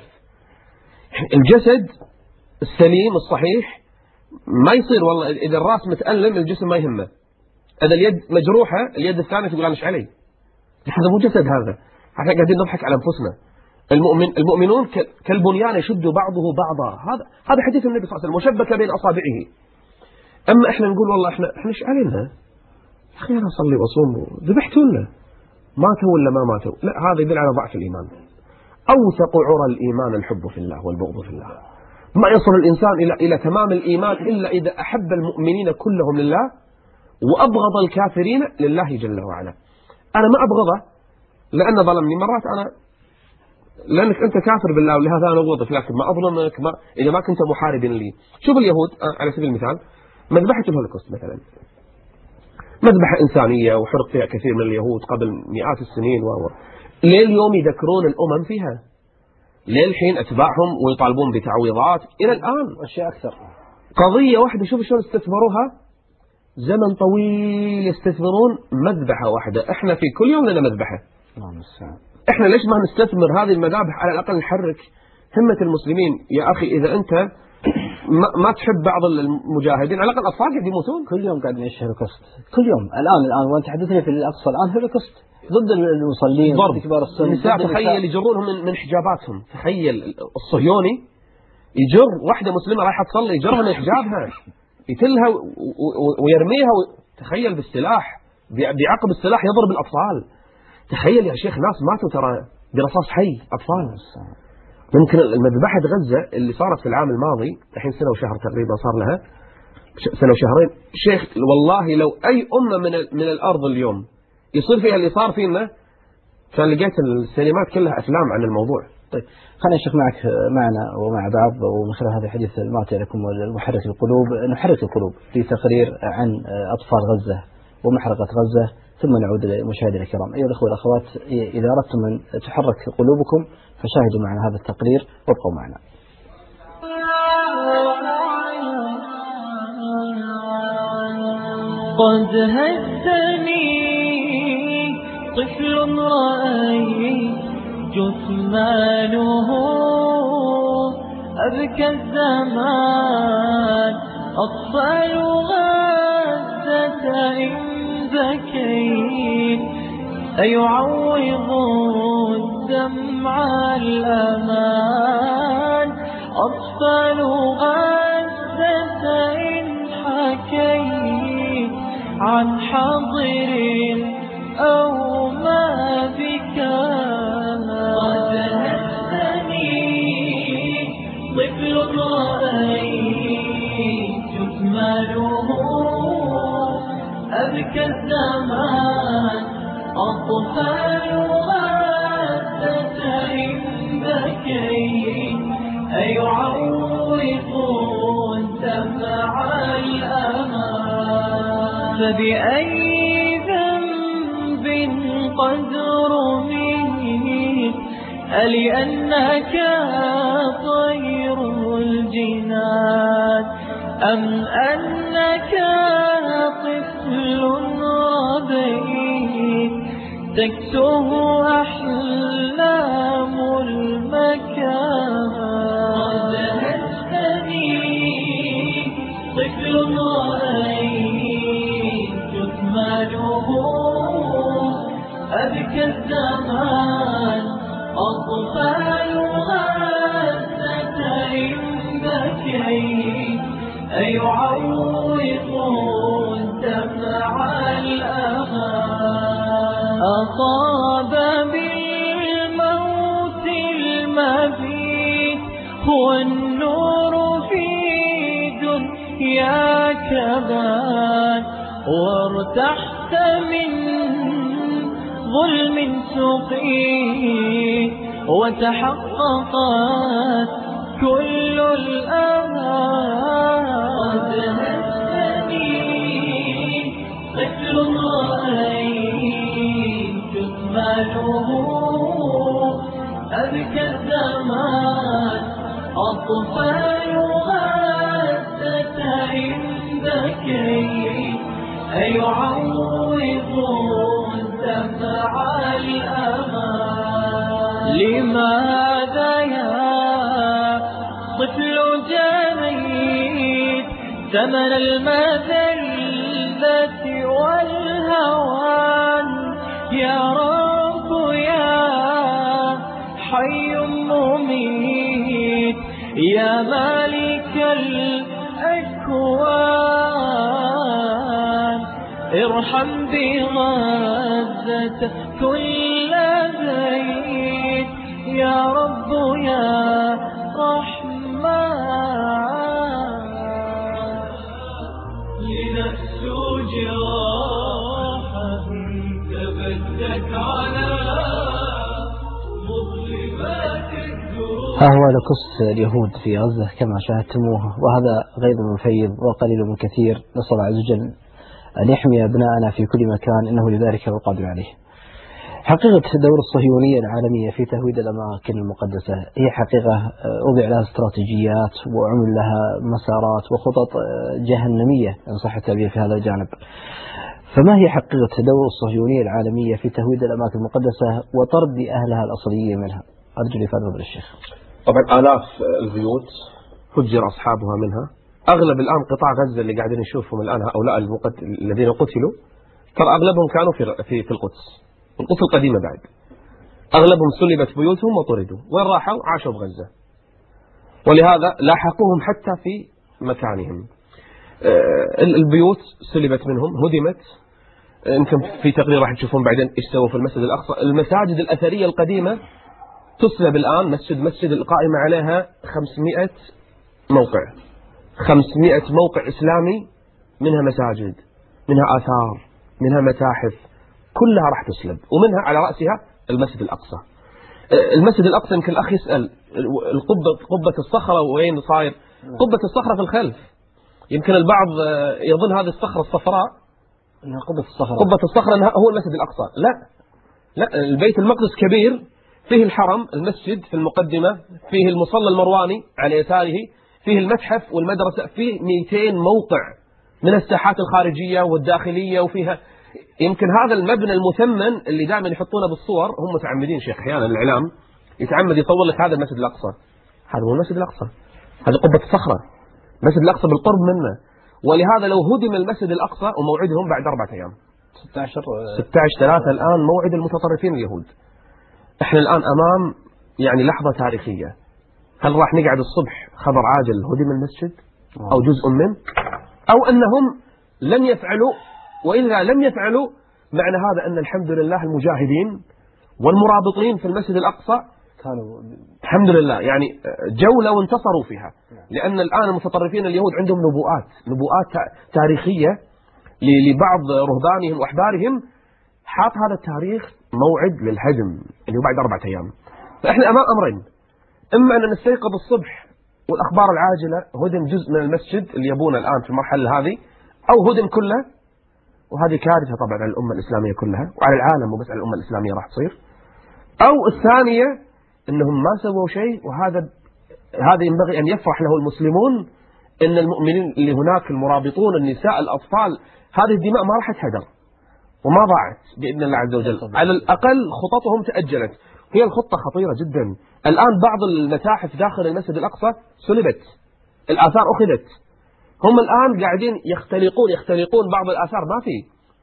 الجسد السليم الصحيح ما يصير والله إذا الرأس متألم الجسم ما يهمه، إذا اليد مجروحة اليد الثانية تقول أنا مش علي. هذا مو جسد، هذا احنا قاعدين نضحك على أنفسنا. المؤمن المؤمنون كالبنيان يشد بعضه بعضا، هذا هذا حديث النبي صلى الله عليه وسلم، وشبك بين أصابعه. أما إحنا نقول والله إحنا إحنا إيش علينا؟ أخي أنا أصلي وأصوم، ذبحتوا لنا، ماتوا ولا ما ماتوا؟ لا، هذا يدل على ضعف الإيمان. أوثق عرى الإيمان الحب في الله والبغض في الله. ما يصل الإنسان إلى إلى تمام الإيمان إلا إذا أحب المؤمنين كلهم لله وأبغض الكافرين لله جل وعلا. أنا ما أبغضه لأنه ظلمني، مرات أنا لأنك أنت كافر بالله ولهذا أنا أبغضك، لكن ما أظلمك ما إذا ما كنت محاربا لي. شوف اليهود على سبيل المثال، مذبحة الهولوكوست مثلا، مذبحة إنسانية وحرق فيها كثير من اليهود قبل مئات السنين، و ليه اليوم يذكرون الأمم فيها؟ ليه الحين أتباعهم ويطالبون بتعويضات إلى الآن؟ أشياء أكثر. قضية واحدة شوف شلون استثمروها، زمن طويل يستثمرون مذبحة واحدة. إحنا في كل يوم لنا مذبحة. إحنا ليش ما نستثمر هذه المذابح؟ على الأقل نحرك همة المسلمين. يا أخي إذا أنت ما, ما تحب بعض المجاهدين، على الأقل الأطفال قاعد يموتون كل يوم، قاعد نعيش هولوكوست كل يوم. الآن الآن وأنت تحدثني في الأقصى الآن هولوكوست ضد المصلين، ضد كبار السن، النساء. تخيل يجرونهم من, من حجاباتهم. تخيل الصهيوني يجر واحدة مسلمة رايحة تصلي، يجرها من حجابها، يتلها ويرميها تخيل بالسلاح، بعقب السلاح يضرب الأطفال. تخيل يا شيخ ناس ماتوا ترى برصاص حي، أطفال. ممكن مذبحة غزة اللي صارت في العام الماضي، الحين سنة وشهر تقريبا صار لها، سنة وشهرين شيخ، والله لو أي أمة من من الأرض اليوم يصير فيها اللي صار فينا كان لقيت السينمات كلها أفلام عن الموضوع. طيب خلينا نشوف معك معنا ومع بعض، ومن خلال هذا الحديث الماتع لكم محرك القلوب نحرك القلوب في تقرير عن أطفال غزة ومحرقة غزة، ثم نعود للمشاهدين الكرام. أيها الأخوة والأخوات، إذا أردتم أن تحرك قلوبكم فشاهدوا معنا هذا التقرير وابقوا معنا. قد هزني طفل رأيت جثمانه أبكى الزمان، أطفال غزة إن بكيت أيعوض الدمع الأمان، أطفال غزة إن حكيت عن حاضر أو ما بك. قد هزني طفل رأيت جثمانه أبكى الزمان، أطفال غزة إن بكيت أيعوضون دمع الأمان. فبأي ذنب قد رميت ألأنك طير الجنان، أم أنك طفل ربيت تكسه أحلام المكان. قد هزني طفل رأيت جثمانه أبكى الزمان، أطفال غزة إن بكيت أيعوضون دمع الأمان. أصاب بالموت المبيت هو النور في دنياك بان، وارتحت من ظلم سقيت وتحققت كل الآمان. قد هزني طفل رأيت جثمانه أبكى الزمان، أطفال غزة إن بكيت أيعوضون دمع الأمان. لماذا يا طفل جنيت ثمن المذلة والهوان؟ يا رب يا حي مميت يا مالك الأكوان، ارحم بغزة كل بيت يا رب يا رحمن. لنفسو جراحا تبدت على مظلمات الدروب. ها هو لقص اليهود في غزة كما شاهدتموه، وهذا غيظ من فيض وقليل من كثير. نسأل الله عز وجل أن يحمي أبناءنا في كل مكان، إنه لذلك القادر عليه. حقيقة دور الصهيونية العالمية في تهويد الأماكن المقدسة هي حقيقة وضع لها استراتيجيات وعمل لها مسارات وخطط جهنمية إن صح التعبير في هذا الجانب. فما هي حقيقة دور الصهيونية العالمية في تهويد الأماكن المقدسة وطرد أهلها الأصليين منها؟ أرجو لفضل الشيخ. طبعا آلاف البيوت هجر أصحابها منها. أغلب الآن قطاع غزة اللي قاعدين نشوفهم الآن هؤلاء الذين قتلوا ترى أغلبهم كانوا في في في القدس، القدس القديمة بعد. أغلبهم سلبت بيوتهم وطردوا، وين راحوا؟ عاشوا بغزة، ولهذا لاحقوهم حتى في مكانهم. البيوت سلبت منهم، هدمت. يمكن في تقرير راح تشوفون بعدين ايش سووا في المسجد الأقصى. المساجد الأثرية القديمة تسلب الآن. مسجد مسجد القائمة عليها خمسمائة موقع، خمسمائة موقع إسلامي، منها مساجد، منها آثار، منها متاحف، كلها راح تسلب، ومنها على رأسها المسجد الأقصى. المسجد الأقصى يمكن الأخ يسأل القبة قبة الصخرة وين صاير؟ قبة الصخرة في الخلف. يمكن البعض يظن هذه الصخرة الصفراء انها قبة الصخرة، قبة الصخرة انها هو المسجد الأقصى. لا لا، البيت المقدس كبير، فيه الحرم، المسجد في المقدمة، فيه المصلى المرواني على يساره، فيه المتحف والمدرسة، فيه مئتين موقع من الساحات الخارجية والداخلية، وفيها يمكن هذا المبنى المثمن اللي دائما يحطونه بالصور. هم متعمدين شيخ احيانا الاعلام يتعمد يطور لك هذا المسجد الاقصى، هذا هو المسجد الاقصى، هذه قبة الصخرة، المسجد الاقصى بالقرب منه. ولهذا لو هدم المسجد الاقصى وموعدهم بعد اربعة ايام، ستة عشر ستة عشر ثلاثة الان موعد المتطرفين اليهود. احنا الان امام يعني لحظة تاريخية. هل راح نقعد الصبح خبر عاجل هدم المسجد او جزء منه، او انهم لن يفعلوا؟ وإذا لم يفعلوا معنى هذا أن الحمد لله المجاهدين والمرابطين في المسجد الأقصى كانوا الحمد لله يعني جولة وانتصروا فيها. لأن الآن المتطرفين اليهود عندهم نبوءات نبوءات تاريخية لبعض رهبانهم وأحبارهم، حاط هذا التاريخ موعد للهدم اللي هو بعد أربعة أيام. فإحنا أمام أمرين، إما أن نستيقظ الصبح والأخبار العاجلة هدم جزء من المسجد اللي يبونه الآن في المرحلة هذه، أو هدم كله، وهذه كارثة طبعا على الأمة الإسلامية كلها وعلى العالم، وبس على الأمة الإسلامية راح تصير. أو الثانية أنهم ما سووا شيء، وهذا هذا ينبغي أن يفرح له المسلمون، أن المؤمنين اللي هناك المرابطون النساء الأطفال هذه الدماء ما راح تهدر وما ضاعت بإذن الله عز وجل. على الأقل خططهم تأجلت. هي الخطة خطيرة جدا. الآن بعض المتاحف داخل المسجد الأقصى سلبت، الآثار أخذت. هم الآن قاعدين يختلقون يختلقون بعض الآثار، ما في،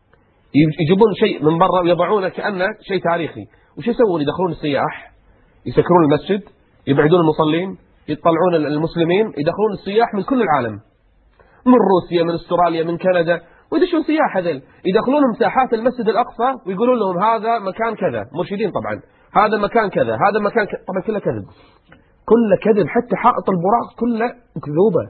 يجيبون شيء من برا ويضعونه كأنه شيء تاريخي. وش يسوون؟ يدخلون السياح، يسكرون المسجد، يبعدون المصلين، يطلعون المسلمين، يدخلون السياح من كل العالم، من روسيا، من استراليا، من كندا، ويدشون سياح هذول، يدخلون مساحات المسجد الأقصى ويقولون لهم هذا مكان كذا، مرشدين طبعا، هذا مكان كذا، هذا مكان كذا. طبعا كله كذب، كله كذب. حتى حائط البراق كله كذوبة.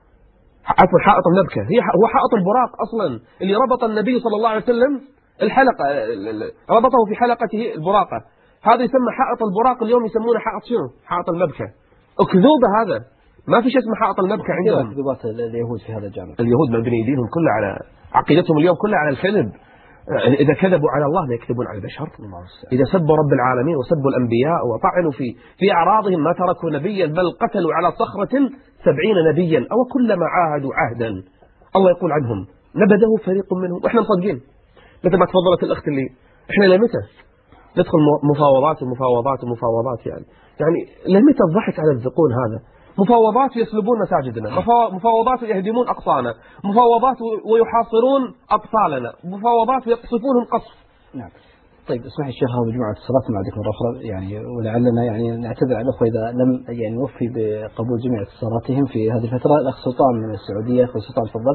عفوا حائط النبكة، هي هو حائط البراق أصلا اللي ربط النبي صلى الله عليه وسلم الحلقة، ربطه في حلقته البراقة. هذا يسمى حائط البراق، اليوم يسمونه حائط شنو؟ حائط المبكى. أكذوبة هذا، ما في شيء اسمه حائط المبكى عندهم. كذوبات اليهود في هذا الجانب. اليهود مبني دينهم كله على عقيدتهم اليوم كلها على الكذب. إذا كذبوا على الله لا يكذبون على البشر. إذا سبوا رب العالمين وسبوا الأنبياء وطعنوا في في أعراضهم ما تركوا نبيا، بل قتلوا على صخرة سبعين نبيا، أو كلما عاهدوا عهدا الله يقول عنهم نبذه فريق منهم. وإحنا مصدقين مثل ما تفضلت الأخت اللي إحنا لمتى ندخل مفاوضات ومفاوضات ومفاوضات يعني يعني لمتى الضحك على الزقون هذا؟ مفاوضات يسلبون مساجدنا، مفاوضات يهدمون أقصانا، مفاوضات ويحاصرون أطفالنا، مفاوضات ويقصفونهم قصف. نعم. طيب اسمح لي الشيخ، هذا مجموعة الصلاة مع ذكر مرة يعني، ولعلنا يعني نعتذر على الأخوة إذا لم يعني نوفي بقبول جميع اتصالاتهم في هذه الفترة. الأخ سلطان من السعودية. أخو سلطان تفضل.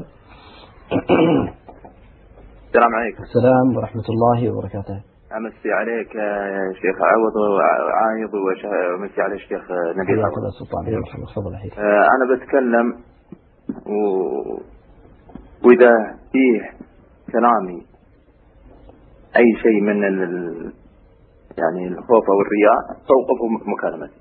السلام عليكم. السلام ورحمة الله وبركاته. أمسي عليك يا شيخ عوض وعايض، ومسي على الشيخ نبيل عوض. أنا بتكلم و... وإذا فيه كلامي أي شيء من ال... يعني الخوف أو الرياء توقفوا مكالمتي.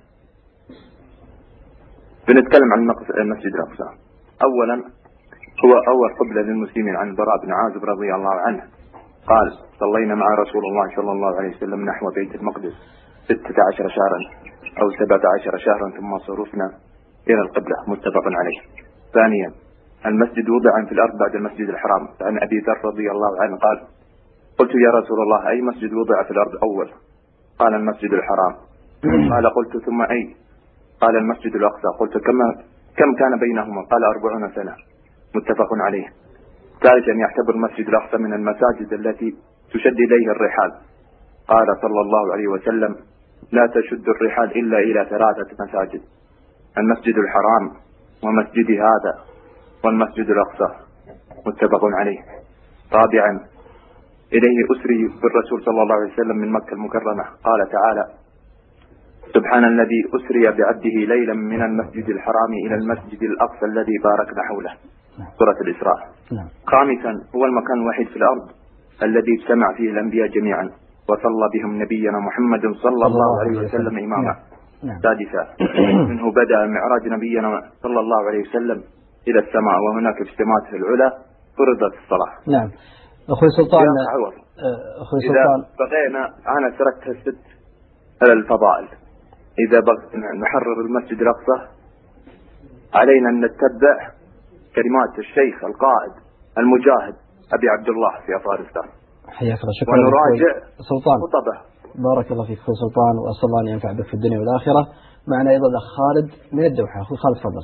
بنتكلم عن المسجد الأقصى. أولا هو أول قبلة للمسلمين عن البراء بن عازب رضي الله عنه قال: صلينا مع رسول الله صلى الله عليه وسلم نحو بيت المقدس ستة عشر شهرا أو سبعة عشر شهرا ثم صرفنا إلى القبلة، متفق عليه. ثانيا المسجد وضع في الأرض بعد المسجد الحرام. عن أبي ذر رضي الله عنه قال: قلت يا رسول الله أي مسجد وضع في الأرض أول؟ قال: المسجد الحرام. قال: قلت ثم أي؟ قال: المسجد الأقصى. قلت كما كم كان بينهما؟ قال: أربعون سنة، متفق عليه. ثالثا يعتبر المسجد الأقصى من المساجد التي تشد إليه الرحال. قال صلى الله عليه وسلم: لا تشد الرحال إلا إلى ثلاثة مساجد: المسجد الحرام ومسجد هذا والمسجد الأقصى متفق عليه. رابعا إليه أسري بالرسول صلى الله عليه وسلم من مكة المكرمة. قال تعالى سبحان الذي أسري بعبده ليلا من المسجد الحرام إلى المسجد الأقصى الذي باركنا حوله، سورة الإسراء. خامسا هو المكان الوحيد في الأرض الذي اجتمع فيه الأنبياء جميعا وصلى بهم نبينا محمد صلى الله عليه وسلم إماما. سادسا منه بدأ معراج نبينا صلى الله عليه وسلم إلى السماء، وهناك في السماوات العلى فرضت الصلاة. نعم. أخوي سلطان، أخوي سلطان إذا بغينا أنا تركت الست على الفضائل، إذا بغينا نحرر المسجد الأقصى علينا أن نتبع كلمات الشيخ القائد المجاهد أبي عبد الله في أفغانستان. حياك الله. شكرا. ونراجع سلطان خطبه. بارك الله فيك أخوي سلطان، وأسأل الله أن ينفع بك في الدنيا والآخرة. معنا أيضا الأخ خالد من الدوحة. أخوي خالد تفضل.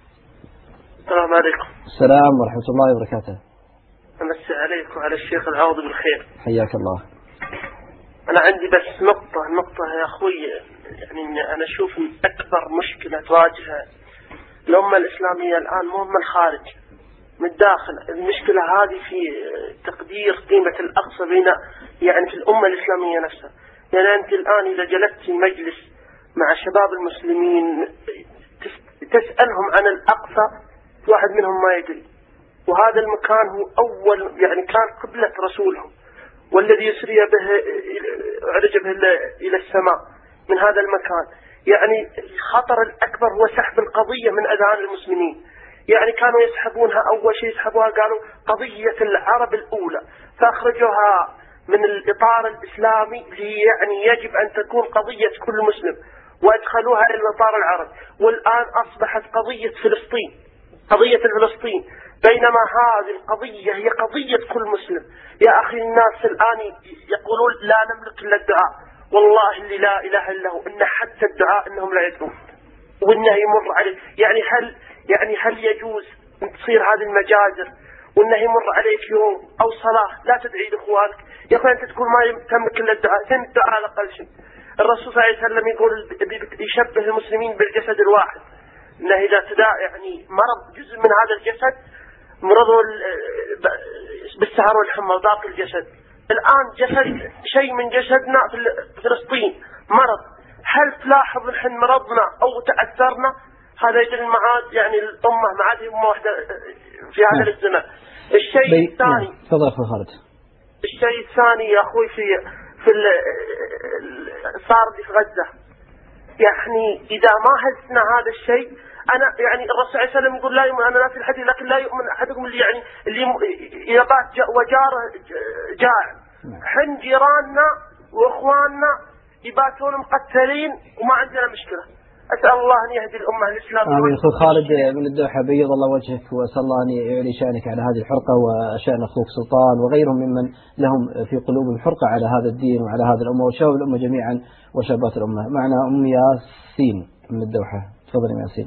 السلام عليكم. السلام ورحمة الله وبركاته. أمسي عليك وعلى الشيخ العوضي بالخير. حياك الله. أنا عندي بس نقطة نقطة يا أخوي، يعني أنا أشوف أكبر مشكلة تواجه الأمة الإسلامية الآن مو من الخارج، من الداخل. المشكلة هذه في تقدير قيمة الأقصى بين يعني في الأمة الإسلامية نفسها. يعني أنت الآن إذا جلست في مجلس مع شباب المسلمين تسألهم عن الأقصى، واحد منهم ما يدري. وهذا المكان هو أول يعني كان قبلة رسولهم، والذي يسري به عرج به إلى السماء من هذا المكان. يعني خطر الأكبر هو سحب القضية من أذهان المسلمين. يعني كانوا يسحبونها، أول شيء يسحبوها قالوا قضية العرب الأولى، فأخرجوها من الإطار الإسلامي يعني يجب أن تكون قضية كل مسلم، وأدخلوها إلى الإطار العربي. والآن أصبحت قضية فلسطين، قضية فلسطين، بينما هذه القضية هي قضية كل مسلم. يا أخي الناس الآن يقولون لا نملك إلا الدعاء، والله اللي لا إله إلا هو إن حتى الدعاء إنهم لا يدعون، وإنه يمر عليه. يعني هل يعني هل يجوز أن تصير هذه المجازر وإنه يمر عليك يوم أو صلاة لا تدعي لإخوانك؟ يا أخي أنت تقول ما تملك إلا الدعاء، فين الدعاء على أقل شيء؟ الرسول صلى الله عليه وسلم يقول يشبه المسلمين بالجسد الواحد، إنه إذا تداعى يعني مرض جزء من هذا الجسد مرضه بالسهر والحمى وباقي الجسد. الآن جسد شيء من جسدنا في فلسطين مرض، هل تلاحظ نحن مرضنا أو تأثرنا؟ هذا يدل معاد يعني الأمة معاد أمة واحدة في هذا الزمن. الشيء الثاني تفضل أخوي خالد. الشيء الثاني يا أخوي في في صار في غزة، يعني إذا ما هزنا هذا الشيء، أنا يعني الرسول صلى الله عليه وسلم يقول لا يؤمن، أنا لا في الحديث لكن لا يؤمن أحدكم اللي يعني اللي إذا بات وجاره جائع. حن جيراننا وإخواننا يباتون مقتلين وما عندنا مشكلة. أسأل الله أن يهدي الأمة الإسلامية. آمين. أخوي خالد من الدوحة بيض الله وجهك، وأسأل الله أن يعلي شأنك على هذه الحرقة وشأن أخوك سلطان وغيرهم ممن لهم في قلوبهم حرقة على هذا الدين وعلى هذه الأمة وشباب الأمة جميعا وشابات الأمة. معنا أم ياسين من الدوحة. تفضل يا ياسين.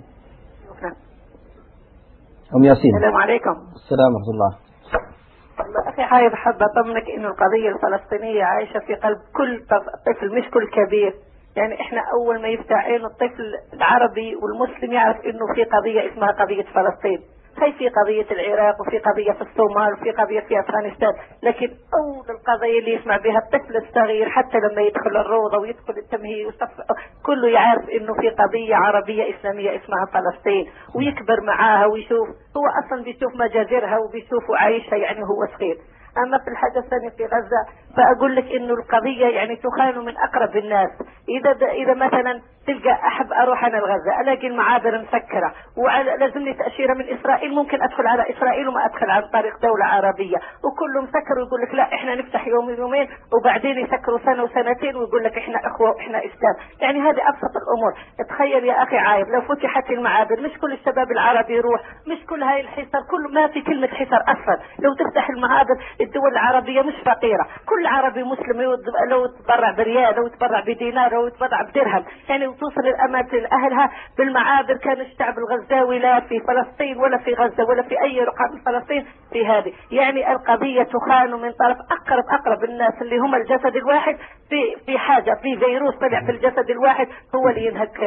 أم ياسين. السلام عليكم. السلام ورحمة الله. أخي حابب حابة أطمنك إنه القضية الفلسطينية عايشة في قلب كل طفل مش كل كبير. يعني إحنا أول ما يفتح عين الطفل العربي والمسلم يعرف إنه في قضية اسمها قضية فلسطين. هي في قضية العراق وفي قضية في الصومال وفي قضية في أفغانستان، لكن أول القضية اللي يسمع بها الطفل الصغير حتى لما يدخل الروضة ويدخل التمهيد كله يعرف إنه في قضية عربية إسلامية اسمها فلسطين، ويكبر معاها ويشوف. هو أصلا بيشوف مجازرها وبيشوف وعايشها يعني هو صغير. أما في الحاجة الثانية في غزة فأقول لك إنه القضية يعني تخان من أقرب الناس. إذا إذا مثلا تلقى أحب أروح أنا لغزة ألاقي المعابر مسكرة ولازمني تأشيرة من إسرائيل، ممكن أدخل على إسرائيل وما أدخل عن طريق دولة عربية، وكله مسكر ويقول لك لا إحنا نفتح يوم يومين وبعدين يسكروا سنة وسنتين ويقول لك إحنا إخوة وإحنا إسلام. يعني هذه أبسط الأمور. تخيل يا أخي عايب لو فتحت المعابر مش كل الشباب العربي يروح، مش كل هاي الحصار، كل ما في كلمة حصار أصلا. لو تفتح المعابر الدول العربية مش فقيرة، كل عربي مسلم لو تبرع بريال لو تبرع بدينار لو تبرع بدرهم يعني وتوصل الأمانة لأهلها بالمعابر. كان الشعب الغزاوي لا في فلسطين ولا في غزة ولا في أي رقعة من فلسطين في هذه. يعني القضية تخان من طرف أقرب أقرب الناس اللي هم الجسد الواحد. في في حاجة في فيروس طلع في الجسد الواحد هو اللي ينهك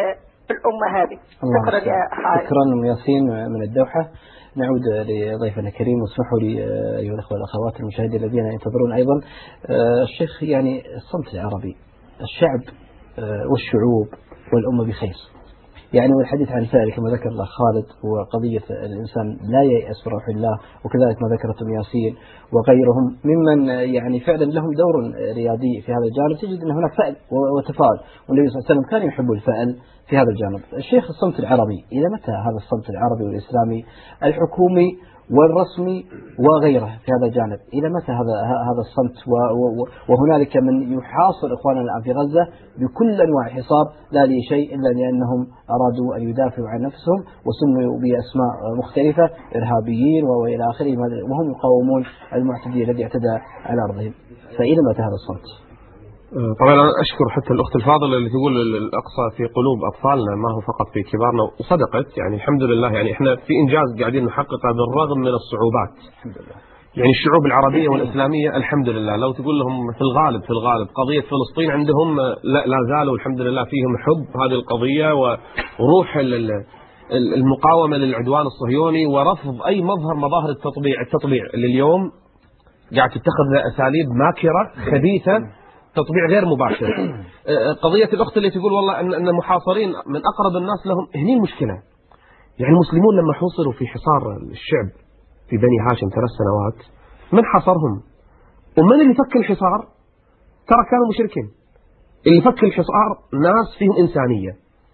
الأمة هذه. شكرا يا حاج. شكرا أم ياسين من الدوحة. نعود لضيفنا الكريم، واسمحوا لي أيها الأخوة والأخوات المشاهدين الذين ينتظرون أيضا الشيخ، يعني الصمت العربي، الشعب والشعوب والأمة بخير، يعني والحديث عن فعل كما ذكر الله خالد وقضية الإنسان لا ييأس من روح الله، وكذلك ما ذكرت أم ياسين وغيرهم ممن يعني فعلا لهم دور ريادي في هذا الجانب، تجد أن هناك فعل وتفاعل، والنبي صلى الله عليه وسلم كان يحب الفعل في هذا الجانب. الشيخ، الصمت العربي إلى متى هذا الصمت العربي والإسلامي الحكومي والرسمي وغيره في هذا الجانب، إلى متى هذا هذا الصمت؟ وهنالك من يحاصر إخواننا الآن في غزة بكل أنواع الحصار، لا لشيء إلا لأنهم أرادوا أن يدافعوا عن نفسهم وسموا بأسماء مختلفة، إرهابيين وإلى آخره، وهم يقاومون المعتدي الذي اعتدى على أرضهم. فإلى متى هذا الصمت؟ طبعا أنا أشكر حتى الأخت الفاضلة اللي تقول الأقصى في قلوب أطفالنا ما هو فقط في كبارنا، وصدقت. يعني الحمد لله، يعني إحنا في إنجاز قاعدين نحققه بالرغم من الصعوبات. الحمد لله. يعني الشعوب العربية والإسلامية الحمد لله، لو تقول لهم في الغالب في الغالب قضية فلسطين عندهم لا, لا زالوا الحمد لله فيهم حب هذه القضية وروح المقاومة للعدوان الصهيوني ورفض أي مظهر مظاهر التطبيع التطبيع اللي اليوم قاعد تتخذ أساليب ماكرة خبيثة، تطبيع غير مباشر. قضية الأخت اللي تقول والله أن المحاصرين من أقرب الناس لهم، هني المشكلة. يعني المسلمون لما حوصروا في حصار الشعب في بني هاشم ثلاث سنوات، من حصرهم؟ ومن اللي فك الحصار؟ ترى كانوا مشركين. اللي فك الحصار ناس فيهم إنسانية،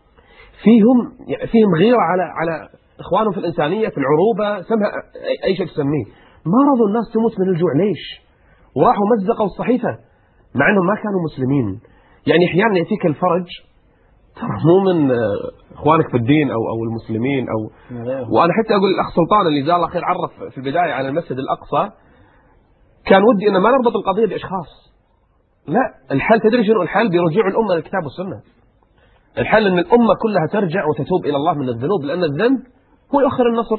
فيهم فيهم غيرة على على إخوانهم في الإنسانية، في العروبة، سمها أي شيء تسميه. ما رضوا الناس تموت من الجوع. ليش؟ وراحوا مزقوا الصحيفة مع أنهم ما كانوا مسلمين. يعني أحيانا يأتيك الفرج ترى مو من إخوانك في الدين أو أو المسلمين أو وأنا حتى أقول الأخ سلطان اللي جزاه الله خير عرف في البداية على المسجد الأقصى، كان ودي أن ما نربط القضية بأشخاص. لا، الحل تدري شنو الحل؟ برجوع الأمة للكتاب والسنة. الحل أن الأمة كلها ترجع وتتوب إلى الله من الذنوب، لأن الذنب هو يؤخر النصر.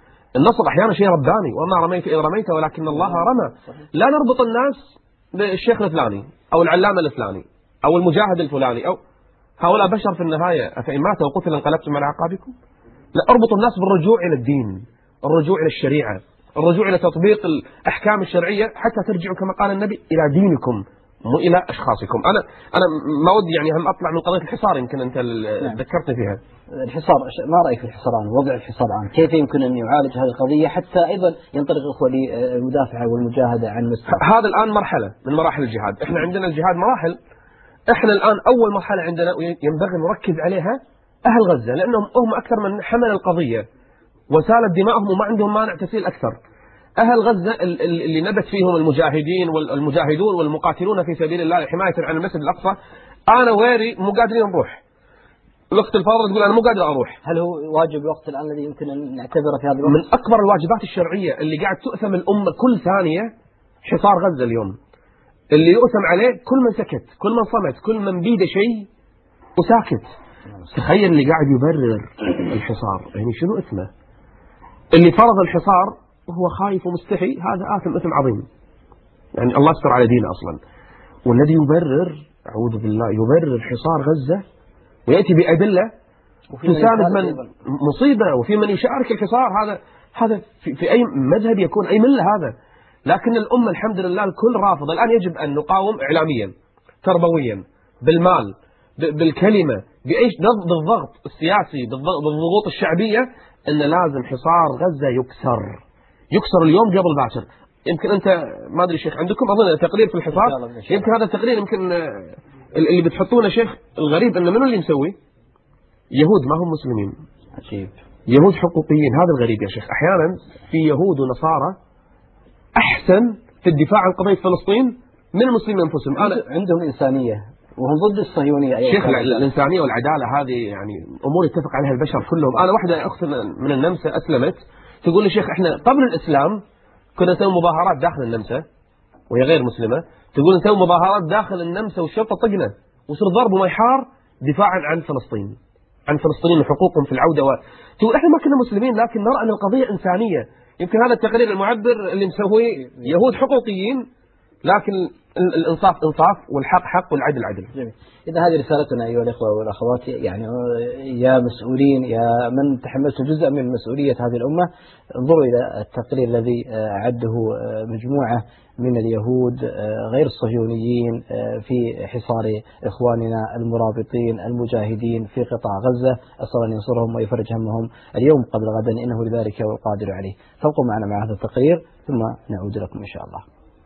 النصر أحيانا شيء رباني، وما رميت إذ رميت ولكن الله رمى. لا نربط الناس بالشيخ الفلاني أو العلامة الفلاني أو المجاهد الفلاني، أو هؤلاء بشر في النهاية، أفإن مات وقتل انقلبتم على أعقابكم. لا، اربطوا الناس بالرجوع إلى الدين، الرجوع إلى الشريعة، الرجوع إلى تطبيق الأحكام الشرعية حتى ترجعوا كما قال النبي إلى دينكم مو إلى أشخاصكم. أنا أنا ما ودي يعني هم أطلع من قضية الحصار، يمكن أنت ذكرتني فيها. الحصار، ما رأيك في الحصار الآن؟ وضع الحصار الآن كيف يمكن أن يعالج هذه القضية حتى أيضا ينطلق الأخوة للمدافعة والمجاهدة عن المسلم؟ هذا الآن مرحلة من مراحل الجهاد. إحنا عندنا الجهاد مراحل. إحنا الآن أول مرحلة عندنا ينبغي نركز عليها أهل غزة، لأنهم هم أكثر من حمل القضية وسالت دماءهم وما عندهم مانع تسيل أكثر. أهل غزة اللي نبت فيهم المجاهدين والمجاهدون والمقاتلون في سبيل الله حماية عن المسجد الأقصى، أنا وغيري مو قادرين نروح. الأخت الفاضلة تقول أنا مو قادر أروح. هل هو واجب الوقت الآن الذي يمكن أن نعتبره في هذا الوقت؟ من أكبر الواجبات الشرعية اللي قاعد تؤثم الأمة كل ثانية حصار غزة اليوم. اللي يؤثم عليه كل من سكت، كل من صمت، كل من بيده شيء وساكت. تخيل اللي قاعد يبرر الحصار، يعني شنو اسمه؟ اللي فرض الحصار وهو خايف ومستحي، هذا آثم إثم عظيم. يعني الله يستر على دينه أصلا. والذي يبرر، أعوذ بالله، يبرر حصار غزة ويأتي بأدلة تساند من مصيبة، وفي من يشارك الحصار. هذا هذا في, في أي مذهب يكون، أي ملة هذا. لكن الأمة الحمد لله الكل رافض. الآن يجب أن نقاوم إعلاميا، تربويا، بالمال، بالكلمة، بأي بالضغط السياسي، بالضغوط الشعبية، أن لازم حصار غزة يكسر يكسر اليوم قبل باكر. يمكن أنت ما أدري شيخ عندكم أظن تقرير في الحصار، يمكن هذا التقرير يمكن اللي بتحطونه شيخ الغريب أنه منو اللي مسوي؟ يهود ما هم مسلمين. عجيب. يهود حقوقيين. هذا الغريب يا شيخ. أحيانا في يهود ونصارى أحسن في الدفاع عن قضية فلسطين من المسلمين أنفسهم. أنا عندهم إنسانية وهم ضد الصهيونية. شيخ الإنسانية والعدالة هذه يعني أمور يتفق عليها البشر كلهم. أنا واحدة أخت من النمسا أسلمت تقول لي شيخ إحنا قبل الإسلام كنا نسوي مظاهرات داخل النمسا وهي غير مسلمة، تقول نسوي مظاهرات داخل النمسا والشرطة طقنا وصير ضرب وميحار دفاعا عن فلسطين، عن فلسطين وحقوقهم في العودة. و... تقول إحنا ما كنا مسلمين لكن نرى أن القضية إنسانية. يمكن هذا التقرير المعبر اللي مسويه يهود حقوقيين، لكن الإنصاف إنصاف والحق حق والعدل عدل. جميل. إذا هذه رسالتنا أيها الإخوة والأخوات، يعني يا مسؤولين يا من تحملتم جزء من مسؤولية هذه الأمة، انظروا إلى التقرير الذي أعده مجموعة من اليهود غير الصهيونيين في حصار إخواننا المرابطين المجاهدين في قطاع غزة. أسأل أن ينصرهم ويفرج همهم اليوم قبل غدا، إنه لذلك والقادر عليه. فابقوا معنا مع هذا التقرير ثم نعود لكم إن شاء الله.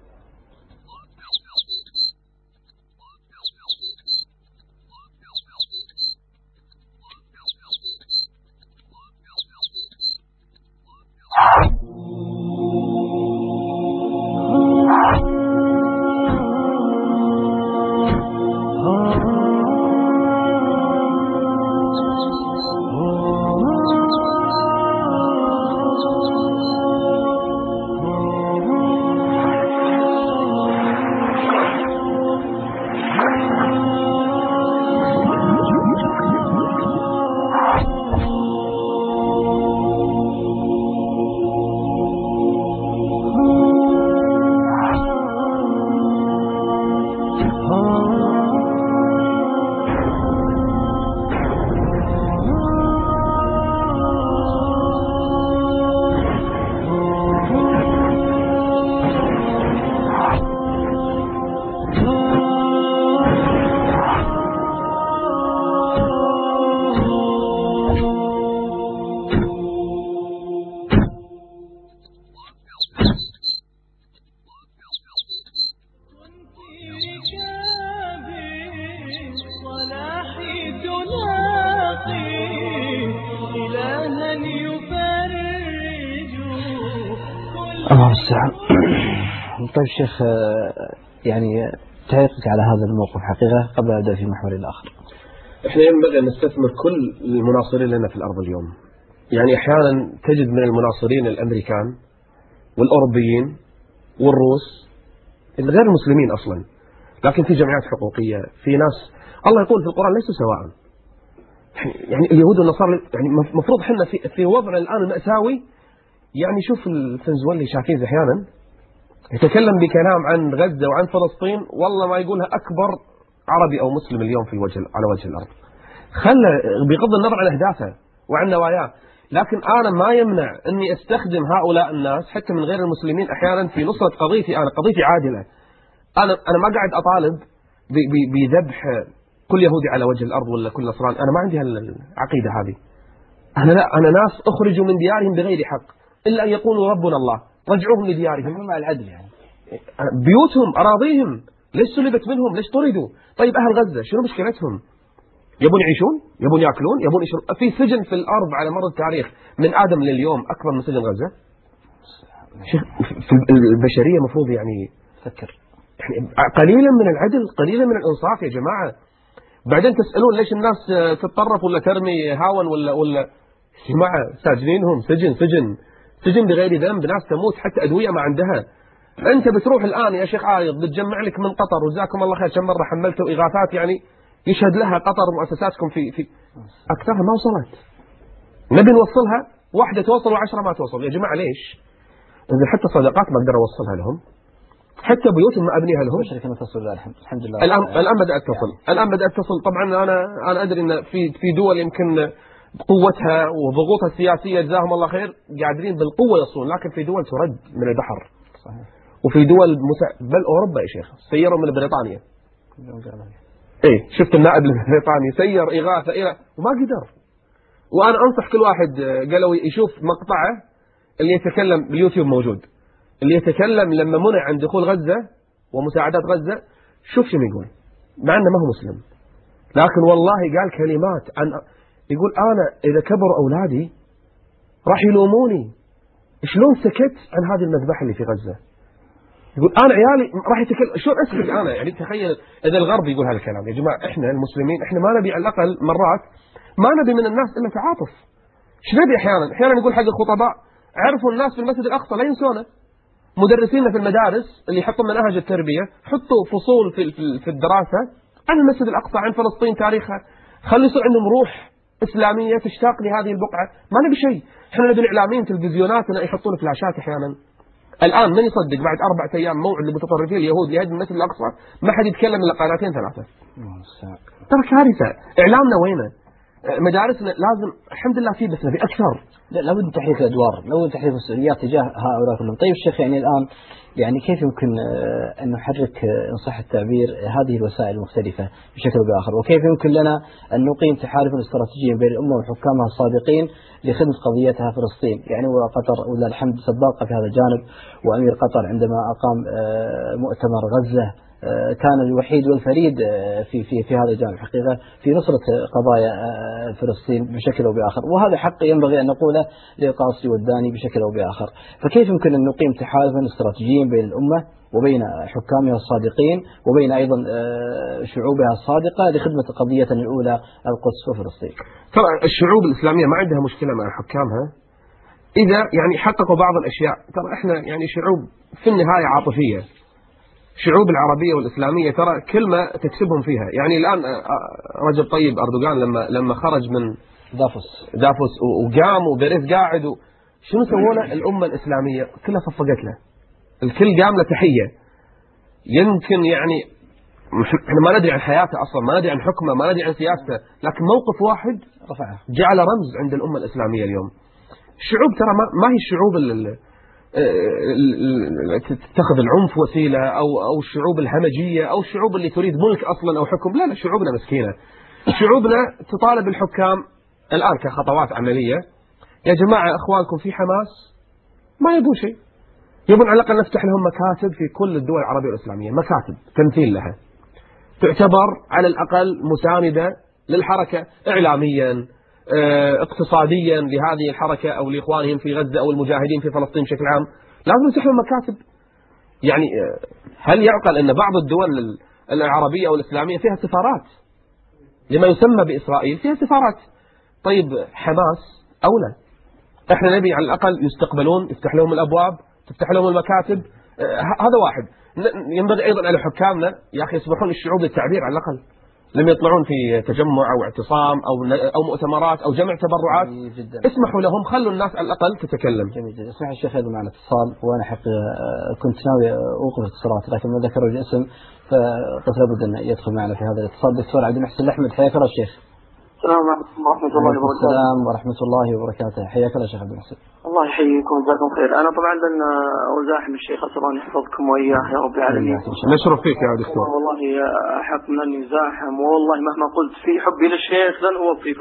الله المستعان. طيب شيخ، يعني تعليقك على هذا الموقف حقيقة قبل أن أبدأ في محور الآخر. احنا ينبغي أن نستثمر كل المناصرين لنا في الأرض اليوم. يعني أحيانا تجد من المناصرين الأمريكان والأوروبيين والروس الغير المسلمين أصلا، لكن في جمعيات حقوقية، في ناس الله يقول في القرآن ليسوا سواء. يعني اليهود والنصارى، يعني مفروض حنا في في وضع الآن مأساوي. يعني شوف الفنزويلي شاكيز أحيانا يتكلم بكلام عن غزة وعن فلسطين، والله ما يقولها أكبر عربي أو مسلم اليوم في وجه على وجه الأرض. خلى بغض النظر عن أهدافه وعن نواياه، لكن أنا ما يمنع أني أستخدم هؤلاء الناس حتى من غير المسلمين أحيانا في نصرة قضيتي. أنا قضيتي عادلة. أنا أنا ما قاعد أطالب بذبح كل يهودي على وجه الأرض ولا كل نصراني. أنا ما عندي هالعقيدة هذه. أنا لا، أنا ناس أخرجوا من ديارهم بغير حق إلا أن يقولوا ربنا الله، رجعوهم لديارهم مع العدل. يعني بيوتهم أراضيهم ليش سلبت منهم؟ ليش طردوا؟ طيب أهل غزة شنو مشكلتهم؟ يبون يعيشون؟ يبون يأكلون؟ يبون يشربون؟ في سجن في الأرض على مر التاريخ من آدم لليوم أكبر من سجن غزة؟ في البشرية مفروض يعني فكر، يعني قليلا من العدل، قليلا من الإنصاف يا جماعة. بعدين تسألون ليش الناس تتطرف ولا ترمي هاون ولا ولا يا جماعة ساجنينهم سجن سجن سجن بغير ذنب، ناس تموت حتى أدوية ما عندها. أنت بتروح الآن يا شيخ عايض بتجمع لك من قطر، وجزاكم الله خير كم مرة حملتوا إغاثات يعني يشهد لها قطر مؤسساتكم في في أكثرها ما وصلت. نبي نوصلها، واحدة توصل وعشرة ما توصل. يا جماعة ليش؟ إذا حتى صدقات ما أقدر أوصلها لهم، حتى بيوتهم ما أبنيها لهم. شركة تصل الحمد لله. الآن الآن بدأت تصل، الآن بدأت تصل. طبعا أنا أنا أدري إن في في دول يمكن قوتها وضغوطها السياسية جزاهم الله خير قاعدين بالقوة يصلون، لكن في دول ترد من البحر. صحيح. وفي دول مسا... بل أوروبا يا شيخ سيروا من بريطانيا. إيه شفت النائب البريطاني سير إغاثة إلى وما قدر. وأنا أنصح كل واحد قالوا يشوف مقطعه اللي يتكلم باليوتيوب موجود، اللي يتكلم لما منع عن دخول غزة ومساعدات غزة، شوف شو يقول مع أنه ما هو مسلم، لكن والله قال كلمات عن يقول أنا إذا كبروا أولادي راح يلوموني شلون سكت عن هذه المذبحة اللي في غزة. يقول أنا عيالي راح يتكلم شلون أسكت أنا. يعني تخيل إذا الغرب يقول هذا الكلام. يا جماعة إحنا المسلمين إحنا ما نبي على الأقل مرات ما نبي من الناس إلا تعاطف. إيش نبي أحيانا أحيانا نقول حق الخطباء عرفوا الناس في المسجد الأقصى لا ينسونه. مدرسينا في المدارس اللي يحطوا مناهج التربية حطوا فصول في في الدراسة عن المسجد الأقصى، عن فلسطين تاريخها، خلي يصير عندهم روح إسلامية تشتاق لهذه البقعة. ما نبي شيء. إحنا نبي الإعلاميين تلفزيوناتنا يحطون فلاشات أحيانا الآن من يصدق بعد أربعة أيام موعد لمتطرفين اليهود لهدم المسجد الأقصى ما حد يتكلم إلا قناتين ثلاثة. ترى كارثة. إعلامنا وينه؟ مدارسنا لازم الحمد لله فيه بس نبي أكثر. لا لابد تحريك الأدوار، لابد تحريك المسؤوليات تجاه هؤلاء كلهم. طيب الشيخ يعني الآن يعني كيف يمكن أن نحرك إن صح التعبير هذه الوسائل المختلفة بشكل أو بآخر، وكيف يمكن لنا أن نقيم تحالفا استراتيجيا بين الأمة وحكامها الصادقين لخدمة قضيتها فلسطين؟ يعني وقطر ولله الحمد سباقة في هذا الجانب، وأمير قطر عندما أقام مؤتمر غزة كان الوحيد والفريد في في في هذا الجانب حقيقة في نصرة قضايا فلسطين بشكل أو بآخر، وهذا حق ينبغي أن نقوله للقاصي والداني بشكل أو بآخر. فكيف يمكن أن نقيم تحالفا استراتيجيا بين الأمة وبين حكامها الصادقين وبين أيضا شعوبها الصادقة لخدمة قضية الأولى القدس وفلسطين؟ ترى الشعوب الإسلامية ما عندها مشكلة مع حكامها إذا يعني حققوا بعض الأشياء. ترى إحنا يعني شعوب في النهاية عاطفية، الشعوب العربية والإسلامية ترى كلمة تكسبهم فيها. يعني الآن رجب طيب أردوغان لما لما خرج من دافوس دافوس وقام وبيريز قاعد شنو سووا له؟ الأمة الإسلامية كلها صفقت له، الكل قام له تحية. يمكن يعني احنا ما ندري عن حياته أصلا، ما ندري عن حكمه، ما ندري عن سياسته، لكن موقف واحد رفعه جعل رمز عند الأمة الإسلامية اليوم. الشعوب ترى ما هي الشعوب اللي تتخذ العنف وسيلة أو أو الشعوب الهمجية أو الشعوب اللي تريد ملك أصلا أو حكم. لا لا، شعوبنا مسكينة. شعوبنا تطالب الحكام الآن كخطوات عملية. يا جماعة إخوانكم في حماس ما يبون شيء، يبون على الأقل نفتح لهم مكاتب في كل الدول العربية والإسلامية، مكاتب تمثيل لها تعتبر على الأقل مساندة للحركة إعلاميا اقتصاديا لهذه الحركة أو لإخوانهم في غزة أو المجاهدين في فلسطين بشكل عام. لازم نفتح لهم مكاتب. يعني هل يعقل أن بعض الدول العربية أو الإسلامية فيها سفارات لما يسمى بإسرائيل، فيها سفارات؟ طيب حماس أولى. احنا نبي على الأقل يستقبلون، يفتح لهم الأبواب، تفتح لهم المكاتب. هذا واحد. ينبغي أيضا على حكامنا يا أخي يسمحون للشعوب للتعبير على الأقل، لم يطلعون في تجمع أو اعتصام أو أو مؤتمرات أو جمع تبرعات، اسمحوا لهم، خلوا الناس على الأقل تتكلم. جميل جدا. اسمح الشيخ هذا معنا اتصال، وأنا حق كنت ناوي أوقف الاتصالات لكن ما ذكروا الاسم فقلت لابد أن يدخل معنا في هذا الاتصال. دكتور عبد المحسن الأحمد، حياك الله الشيخ. السلام عليكم ورحمة الله وبركاته. السلام ورحمة الله وبركاته. حياك الله شيخ عبد المحسن. الله يحييكم وجزاكم خير. أنا طبعا لن أزاحم الشيخ، أسأل الله يحفظكم وإياه يا رب العالمين. نشرف فيك يا دكتور. والله أحق من أن يزاحم، والله مهما قلت في حبي للشيخ لن أوفي،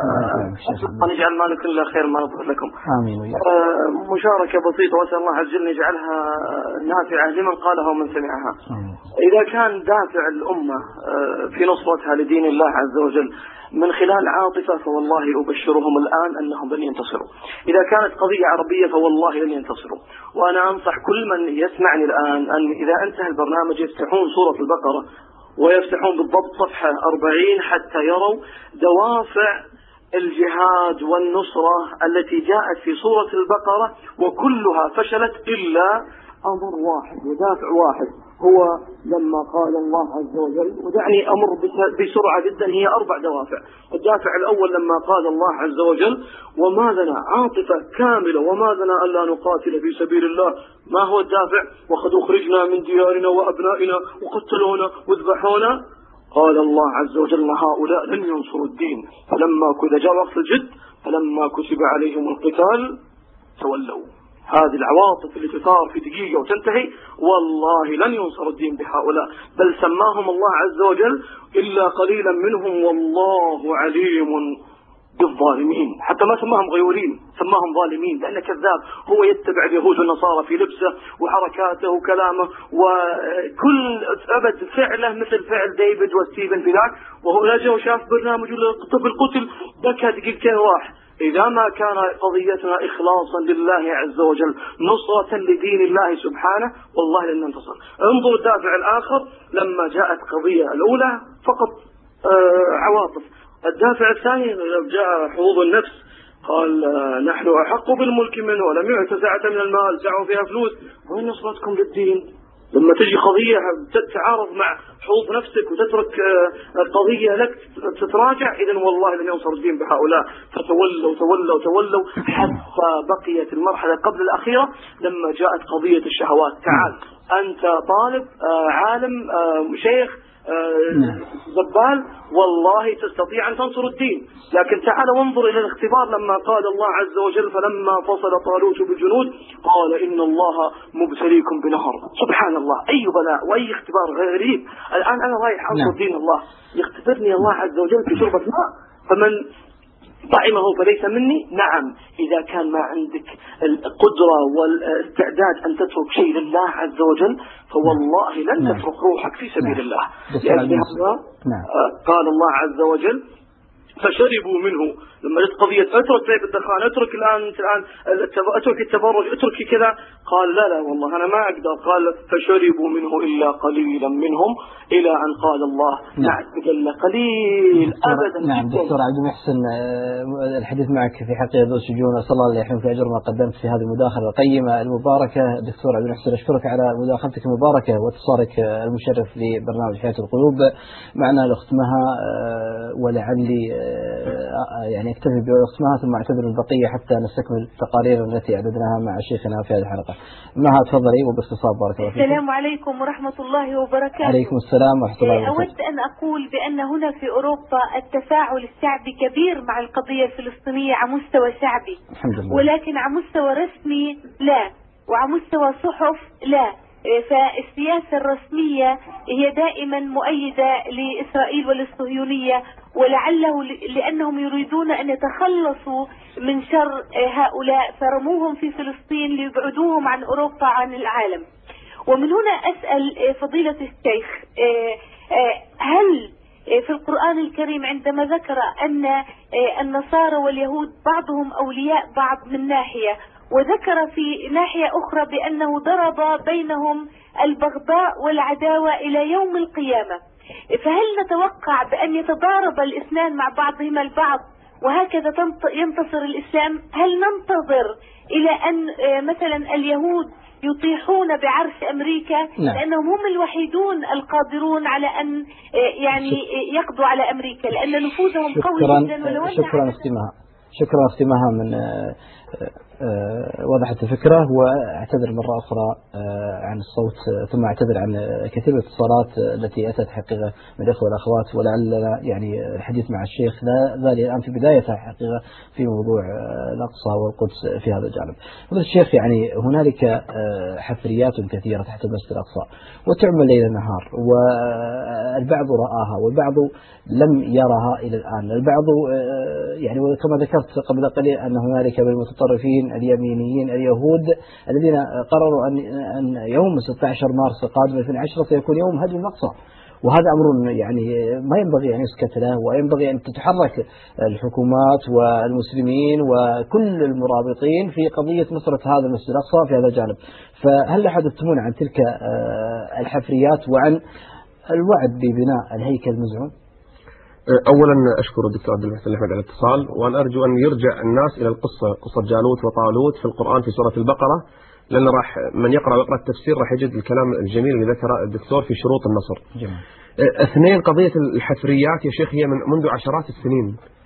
فأن يجعل مالك إلا خير ما نظهر لكم. آمين. مشاركة بسيطة وأسأل الله عز وجل يجعلها نافعة لمن قالها ومن سمعها. إذا كان دافع الأمة في نصرتها لدين الله عز وجل من خلال عاطفة فوالله أبشرهم الآن أنهم لن ينتصروا. إذا كانت قضية عربية فوالله لن ينتصروا. وأنا أنصح كل من يسمعني الآن أن إذا انتهى البرنامج يفتحون سورة البقرة ويفتحون بالضبط صفحة أربعين حتى يروا دوافع الجهاد والنصرة التي جاءت في سورة البقرة، وكلها فشلت إلا أمر واحد ودافع واحد، هو لما قال الله عز وجل، ودعني أمر بسرعة جدا، هي أربع دوافع. الدافع الأول لما قال الله عز وجل وما لنا عاطفة كاملة وما لنا ألا نقاتل في سبيل الله. ما هو الدافع؟ وقد أخرجنا من ديارنا وأبنائنا وقتلونا وذبحونا. قال الله عز وجل هؤلاء لن ينصروا الدين، فلما كذا جاء وقت الجد فلما كتب عليهم القتال تولوا. هذه العواطف اللي تثار في دقيقة وتنتهي، والله لن ينصر الدين بهؤلاء، بل سماهم الله عز وجل إلا قليلا منهم والله عليم بالظالمين. حتى ما سماهم غيورين، سماهم ظالمين، لأن كذاب هو يتبع اليهود والنصارى في لبسه وحركاته وكلامه، وكل أبد فعله مثل فعل ديفيد وستيفن في ذاك، وهو نجا وشاف برنامج الطفل قتل بكى دقيقتين واحد. إذا ما كان قضيتنا إخلاصا لله عز وجل نصرة لدين الله سبحانه والله لن ننتصر. انظر الدافع الآخر لما جاءت قضية الأولى فقط آه عواطف. الدافع الثاني جاء حظوظ النفس، قال آه نحن أحق بالملك منه ولم يعت سعة من المال، سعوا فيها فلوس. وين نصرتكم للدين؟ لما تجي قضية تتعارض مع حظوظ نفسك وتترك قضية لك تتراجع، إذن والله لن ينصر الدين بهؤلاء. فتولوا تولوا تولوا حتى بقيت المرحلة قبل الأخيرة لما جاءت قضية الشهوات. تعال أنت طالب عالم شيخ زبال، والله تستطيع أن تنصر الدين، لكن تعال وانظر إلى الاختبار لما قال الله عز وجل فلما فصل طالوت بالجنود قال إن الله مبتليكم بنهر. سبحان الله، أي بلاء وأي اختبار غريب. الآن أنا رايح أنصر دين الله، يختبرني الله عز وجل في شربة ماء، فمن طعمه فليس مني. نعم، إذا كان ما عندك القدرة والاستعداد أن تترك شيء لله عز وجل فوالله لن نعم. تترك روحك في سبيل نعم. الله. لأن نعم. قال الله عز وجل فشربوا منه. لما جت قضية اترك طيب الدخان، اترك الآن الآن اترك التبرج، اترك كذا، قال لا لا والله أنا ما أقدر. قال فشربوا منه إلا قليلا منهم إلى أن قال الله نعم جل قليل أبدا. نعم دكتور عبد المحسن، الحديث معك في حق ذو السجون، صلى الله عليه وسلم في أجر ما قدمت في هذه المداخلة القيمة المباركة. دكتور عبد المحسن أشكرك على مداخلتك المباركة واتصالك المشرف لبرنامج حياة القلوب معنا لختمها، ولعلي يعني اكتفي باسمها ثم اعتذر البقية حتى نستكمل التقارير التي اعددناها مع شيخنا في هذه الحلقة. معها تفضلي وباختصار بارك الله فيك. السلام عليكم ورحمة الله وبركاته. عليكم السلام ورحمة الله وبركاته. أود أن أقول بأن هنا في أوروبا التفاعل الشعبي كبير مع القضية الفلسطينية على مستوى شعبي الحمد لله، ولكن على مستوى رسمي لا، وعلى مستوى صحف لا. فالسياسة الرسمية هي دائما مؤيدة لإسرائيل وللصهيونية، ولعله لأنهم يريدون أن يتخلصوا من شر هؤلاء فرموهم في فلسطين ليبعدوهم عن أوروبا عن العالم. ومن هنا أسأل فضيلة الشيخ، هل في القرآن الكريم عندما ذكر أن النصارى واليهود بعضهم أولياء بعض من ناحية، وذكر في ناحية أخرى بأنه ضرب بينهم البغضاء والعداوة إلى يوم القيامة، فهل نتوقع بأن يتضارب الاثنان مع بعضهما البعض وهكذا ينتصر الإسلام؟ هل ننتظر إلى أن مثلا اليهود يطيحون بعرش أمريكا نعم. لأنهم هم الوحيدون القادرون على أن يعني يقضوا على أمريكا لأن نفوذهم قوي جدا. ولو شكرا اختمها شكرا اختمها من وضحت الفكرة، واعتذر مرة أخرى عن الصوت، ثم اعتذر عن كثير من الاتصالات التي أتت حقيقة من الأخوة والأخوات، ولعلنا يعني الحديث مع الشيخ ذلك الآن في بدايته حقيقة في موضوع الأقصى والقدس في هذا الجانب. هذا الشيخ يعني هنالك حفريات كثيرة تحت المسجد الأقصى وتعمل ليل نهار، والبعض رآها والبعض لم يرها إلى الآن. البعض يعني كما ذكرت قبل قليل أن هنالك من المتطرفين اليمينيين اليهود الذين قرروا أن أن يوم ستة عشر مارس القادم ألفين وعشرة سيكون يوم هدم الأقصى، وهذا أمر يعني ما ينبغي أن يسكت له، وينبغي أن تتحرك الحكومات والمسلمين وكل المرابطين في قضية نصرة هذا المسجد الأقصى في هذا الجانب. فهل حدثتمون عن تلك الحفريات وعن الوعد ببناء الهيكل المزعوم؟ أولا أشكر الدكتور عبد المحسن أحمد على الاتصال، وأنا أرجو أن يرجع الناس إلى القصة، قصة جالوت وطالوت في القرآن في سورة البقرة، لأن راح من يقرأ ويقرأ التفسير راح يجد الكلام الجميل اللي ذكره الدكتور في شروط النصر. جميل. اثنين، قضية الحفريات يا شيخ هي من منذ عشرات السنين،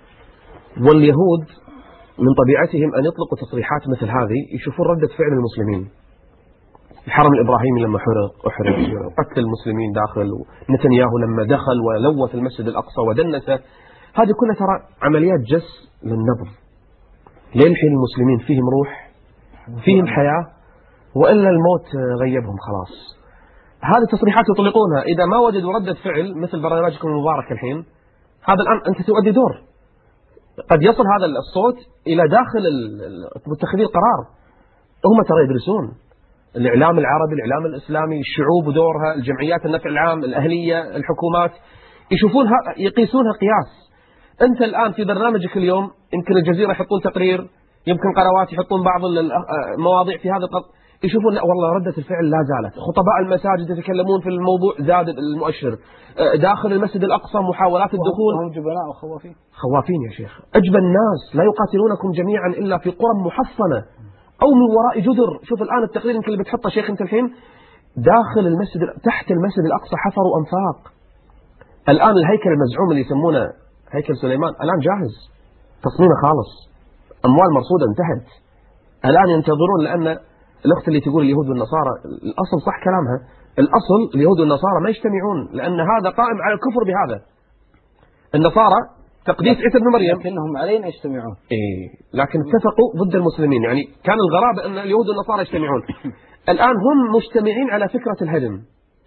واليهود من طبيعتهم أن يطلقوا تصريحات مثل هذه يشوفون ردة فعل المسلمين. الحرم الإبراهيمي لما حرق أحرق، قتل المسلمين داخل، ونتنياهو لما دخل ولوث المسجد الأقصى ودنسه، هذه كلها ترى عمليات جس للنبض لينحي المسلمين فيهم روح فيهم حياة، وإلا الموت غيبهم خلاص. هذه التصريحات يطلقونها إذا ما وجدوا ردة فعل مثل برنامجكم المبارك الحين. هذا الآن أنت تؤدي دور، قد يصل هذا الصوت إلى داخل متخذي القرار، هم ترى يدرسون الإعلام العربي، الإعلام الإسلامي، الشعوب ودورها، الجمعيات النفع العام، الأهلية، الحكومات، يشوفونها يقيسونها قياس. أنت الآن في برنامجك اليوم يمكن الجزيرة يحطون تقرير، يمكن قنوات يحطون بعض المواضيع في هذا القط، يشوفون لا والله ردة الفعل لا زالت، خطباء المساجد يتكلمون في الموضوع زاد المؤشر، داخل المسجد الأقصى محاولات الدخول، هم جبناء وخوافين خوافين يا شيخ. أجبى الناس لا يقاتلونكم جميعا إلا في قرى محصنة أو من وراء جدر. شوف الآن التقرير اللي بتحطه شيخ أنت الحين داخل المسجد تحت المسجد الأقصى حفروا أنفاق. الآن الهيكل المزعوم اللي يسمونه هيكل سليمان الآن جاهز تصميمه خالص، أموال مرصودة انتهت. الآن ينتظرون، لأن الأخت اللي تقول اليهود والنصارى الأصل صح كلامها، الأصل اليهود والنصارى ما يجتمعون، لأن هذا قائم على الكفر بهذا. النصارى تقديس عيسى بن مريم لكنهم علينا يجتمعون. إيه لكن اتفقوا ضد المسلمين، يعني كان الغرابة أن اليهود والنصارى يجتمعون. الآن هم مجتمعين على فكرة الهدم،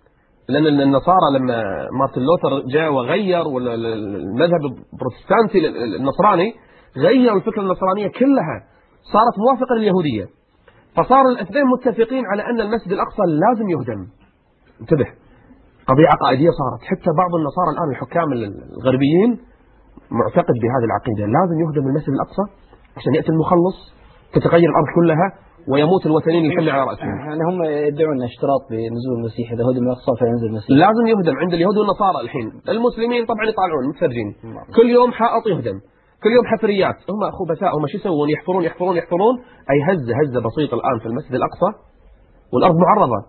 لأن النصارى لما مارتن لوثر جاء وغير، ولا المذهب البروتستانتي النصراني غير الفكرة النصرانية كلها صارت موافقة لليهودية، فصار الاثنين متفقين على أن المسجد الأقصى لازم يهدم. انتبه، قضية عقائدية صارت، حتى بعض النصارى الآن الحكام الغربيين معتقد بهذه العقيدة، لازم يهدم المسجد الأقصى عشان يأتي المخلص، تتغير الأرض كلها ويموت الوثنيين الحل على رأسهم. يعني هم يدعون اشتراط بنزول المسيح، إذا هدم الأقصى فينزل المسيح. لازم يهدم عند اليهود والنصارى. الحين المسلمين طبعا يطالعون متفرجين، كل يوم حائط يهدم، كل يوم حفريات. هم خبثاء، هم شو يسوون؟ يحفرون يحفرون يحفرون أي هزة هزة بسيطة الآن في المسجد الأقصى والأرض معرضة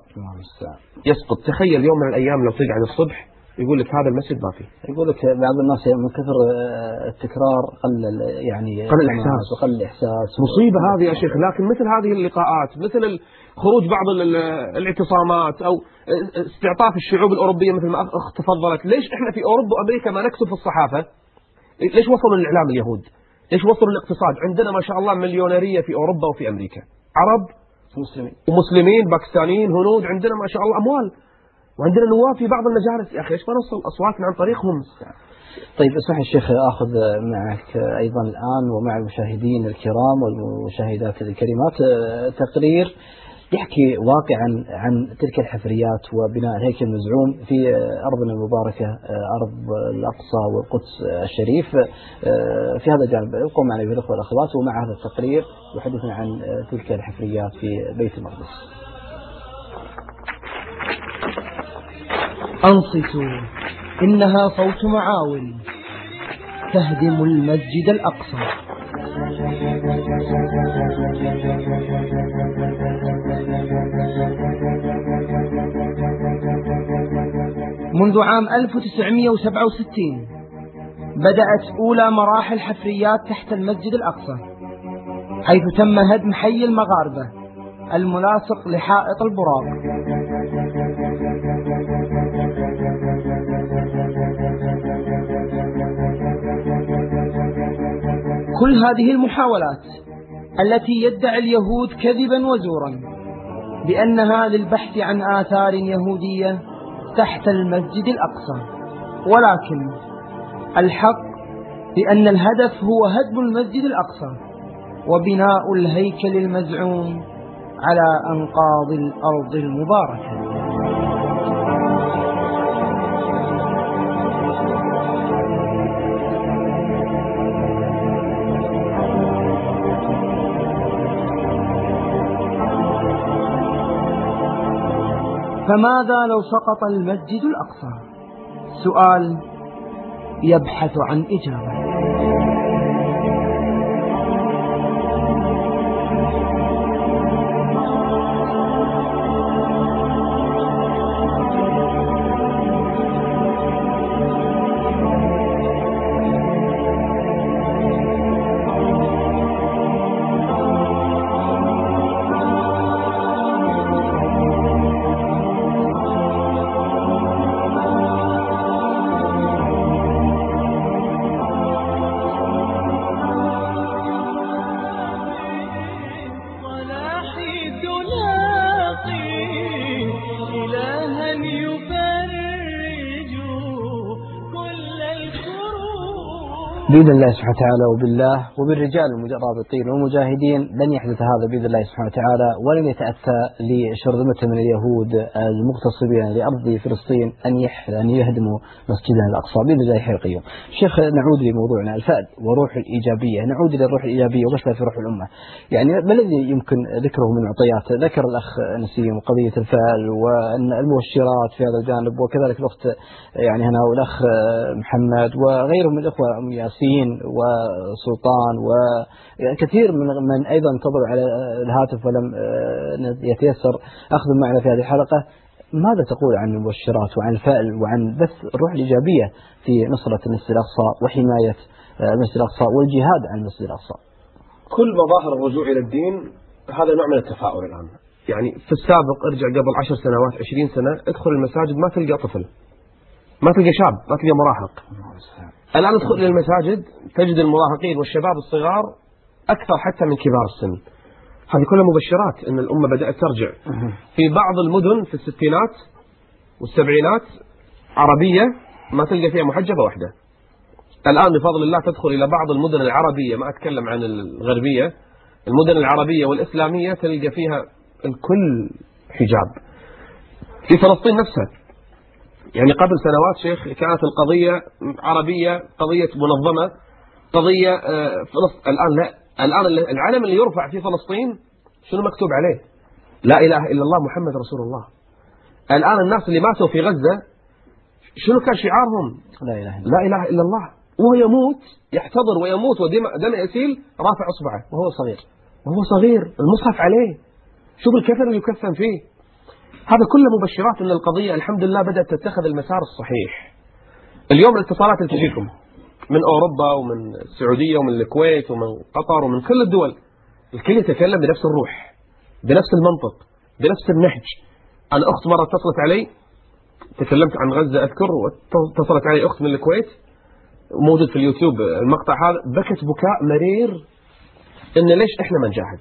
يسقط. تخيل يوم من الأيام لو تقعد الصبح يقول لك هذا المسجد ما فيه. يقول لك بعض الناس من كثر التكرار قل يعني قل الإحساس وقل الإحساس. مصيبة هذه يا شيخ. لكن مثل هذه اللقاءات، مثل خروج بعض الاعتصامات أو استعطاف الشعوب الأوروبية مثل ما أخت تفضلت، ليش إحنا في أوروبا وأمريكا ما نكتب في الصحافة؟ ليش وصلوا الإعلام اليهود؟ ليش وصلوا الاقتصاد؟ عندنا ما شاء الله مليونيرية في أوروبا وفي أمريكا، عرب مسلمين ومسلمين باكستانيين هنود، عندنا ما شاء الله أموال، وعندنا نواب في بعض المجالس. يا أخي ليش ما نوصل أصواتنا عن طريقهم؟ طيب اسمح الشيخ أخذ معك أيضا الآن ومع المشاهدين الكرام والمشاهدات الكريمات تقرير يحكي واقعا عن تلك الحفريات وبناء الهيكل المزعوم في أرضنا المباركة، أرض الأقصى والقدس الشريف. في هذا الجانب ابقوا معنا أيها الأخوة والأخوات، ومع هذا التقرير يحدثنا عن تلك الحفريات في بيت المقدس. أنصتوا، إنها صوت معاول تهدم المسجد الأقصى. منذ عام ألف وتسعمئة وسبعة وستين بدأت أولى مراحل حفريات تحت المسجد الأقصى، حيث تم هدم حي المغاربة الملاصق لحائط البراق. كل هذه المحاولات التي يدعي اليهود كذبا وزورا بأنها للبحث عن آثار يهودية تحت المسجد الأقصى، ولكن الحق بأن الهدف هو هدم المسجد الأقصى وبناء الهيكل المزعوم على أنقاض الأرض المباركة. فماذا لو سقط المسجد الأقصى؟ سؤال يبحث عن إجابة. بإذن الله سبحانه وتعالى وبالله وبالرجال المرابطين والمجاهدين لن يحدث هذا بإذن الله سبحانه وتعالى، ولن يتأتى لشرذمة من اليهود المغتصبين لأرض فلسطين أن أن يهدموا مسجدنا الأقصى بإذن الله حي القيوم. شيخ نعود لموضوعنا الفائد وروح الإيجابية، نعود إلى الروح الإيجابية وغسلها في روح الأمة. يعني ما الذي يمكن ذكره من معطيات؟ ذكر الأخ نسيم قضية الفعل وأن المؤشرات في هذا الجانب، وكذلك الأخت يعني هنا والأخ محمد وغيرهم من الأخوة ياسين وسلطان وكثير من من أيضا انتظروا على الهاتف ولم يتيسر أخذ معنا في هذه الحلقة. ماذا تقول عن المبشرات وعن الفائل وعن بث الروح الإيجابية في نصرة المسجد الأقصى وحماية المسجد الأقصى والجهاد عن المسجد الأقصى؟ كل مظاهر الرجوع إلى الدين هذا نوع من التفاؤل الآن. يعني في السابق ارجع قبل عشر سنوات عشرين سنة ادخل المساجد ما تلقى طفل، ما تلقى شاب، ما تلقى مراهق. الآن ادخل إلى المساجد تجد المراهقين والشباب الصغار أكثر حتى من كبار السن. هذه كلها مبشرات أن الأمة بدأت ترجع. في بعض المدن في الستينات والسبعينات عربية ما تلقى فيها محجبة واحدة. الآن بفضل الله تدخل إلى بعض المدن العربية، ما أتكلم عن الغربية، المدن العربية والإسلامية تلقى فيها الكل حجاب. في فلسطين نفسها يعني قبل سنوات شيخ كانت القضية عربية، قضية منظمة، قضية فلسطين. الآن لا، الآن العلم اللي يرفع في فلسطين شنو مكتوب عليه؟ لا إله إلا الله محمد رسول الله. الآن الناس اللي ماتوا في غزة شنو كان شعارهم؟ لا إله إلا الله. لا إله إلا الله. وهو يموت يحتضر ويموت ودم يسيل رافع أصبعه وهو صغير وهو صغير المصحف عليه. شوف الكفن اللي يكفن فيه. هذا كله مبشرات أن القضية الحمد لله بدأت تتخذ المسار الصحيح. اليوم الاتصالات اللي تجيكم من أوروبا ومن السعودية ومن الكويت ومن قطر ومن كل الدول، الكل يتكلم بنفس الروح، بنفس المنطق، بنفس النهج. أنا أخت مرة اتصلت علي، تكلمت عن غزة أذكر، واتصلت علي أخت من الكويت موجود في اليوتيوب المقطع هذا، بكت بكاء مرير إن ليش إحنا ما نجاهد.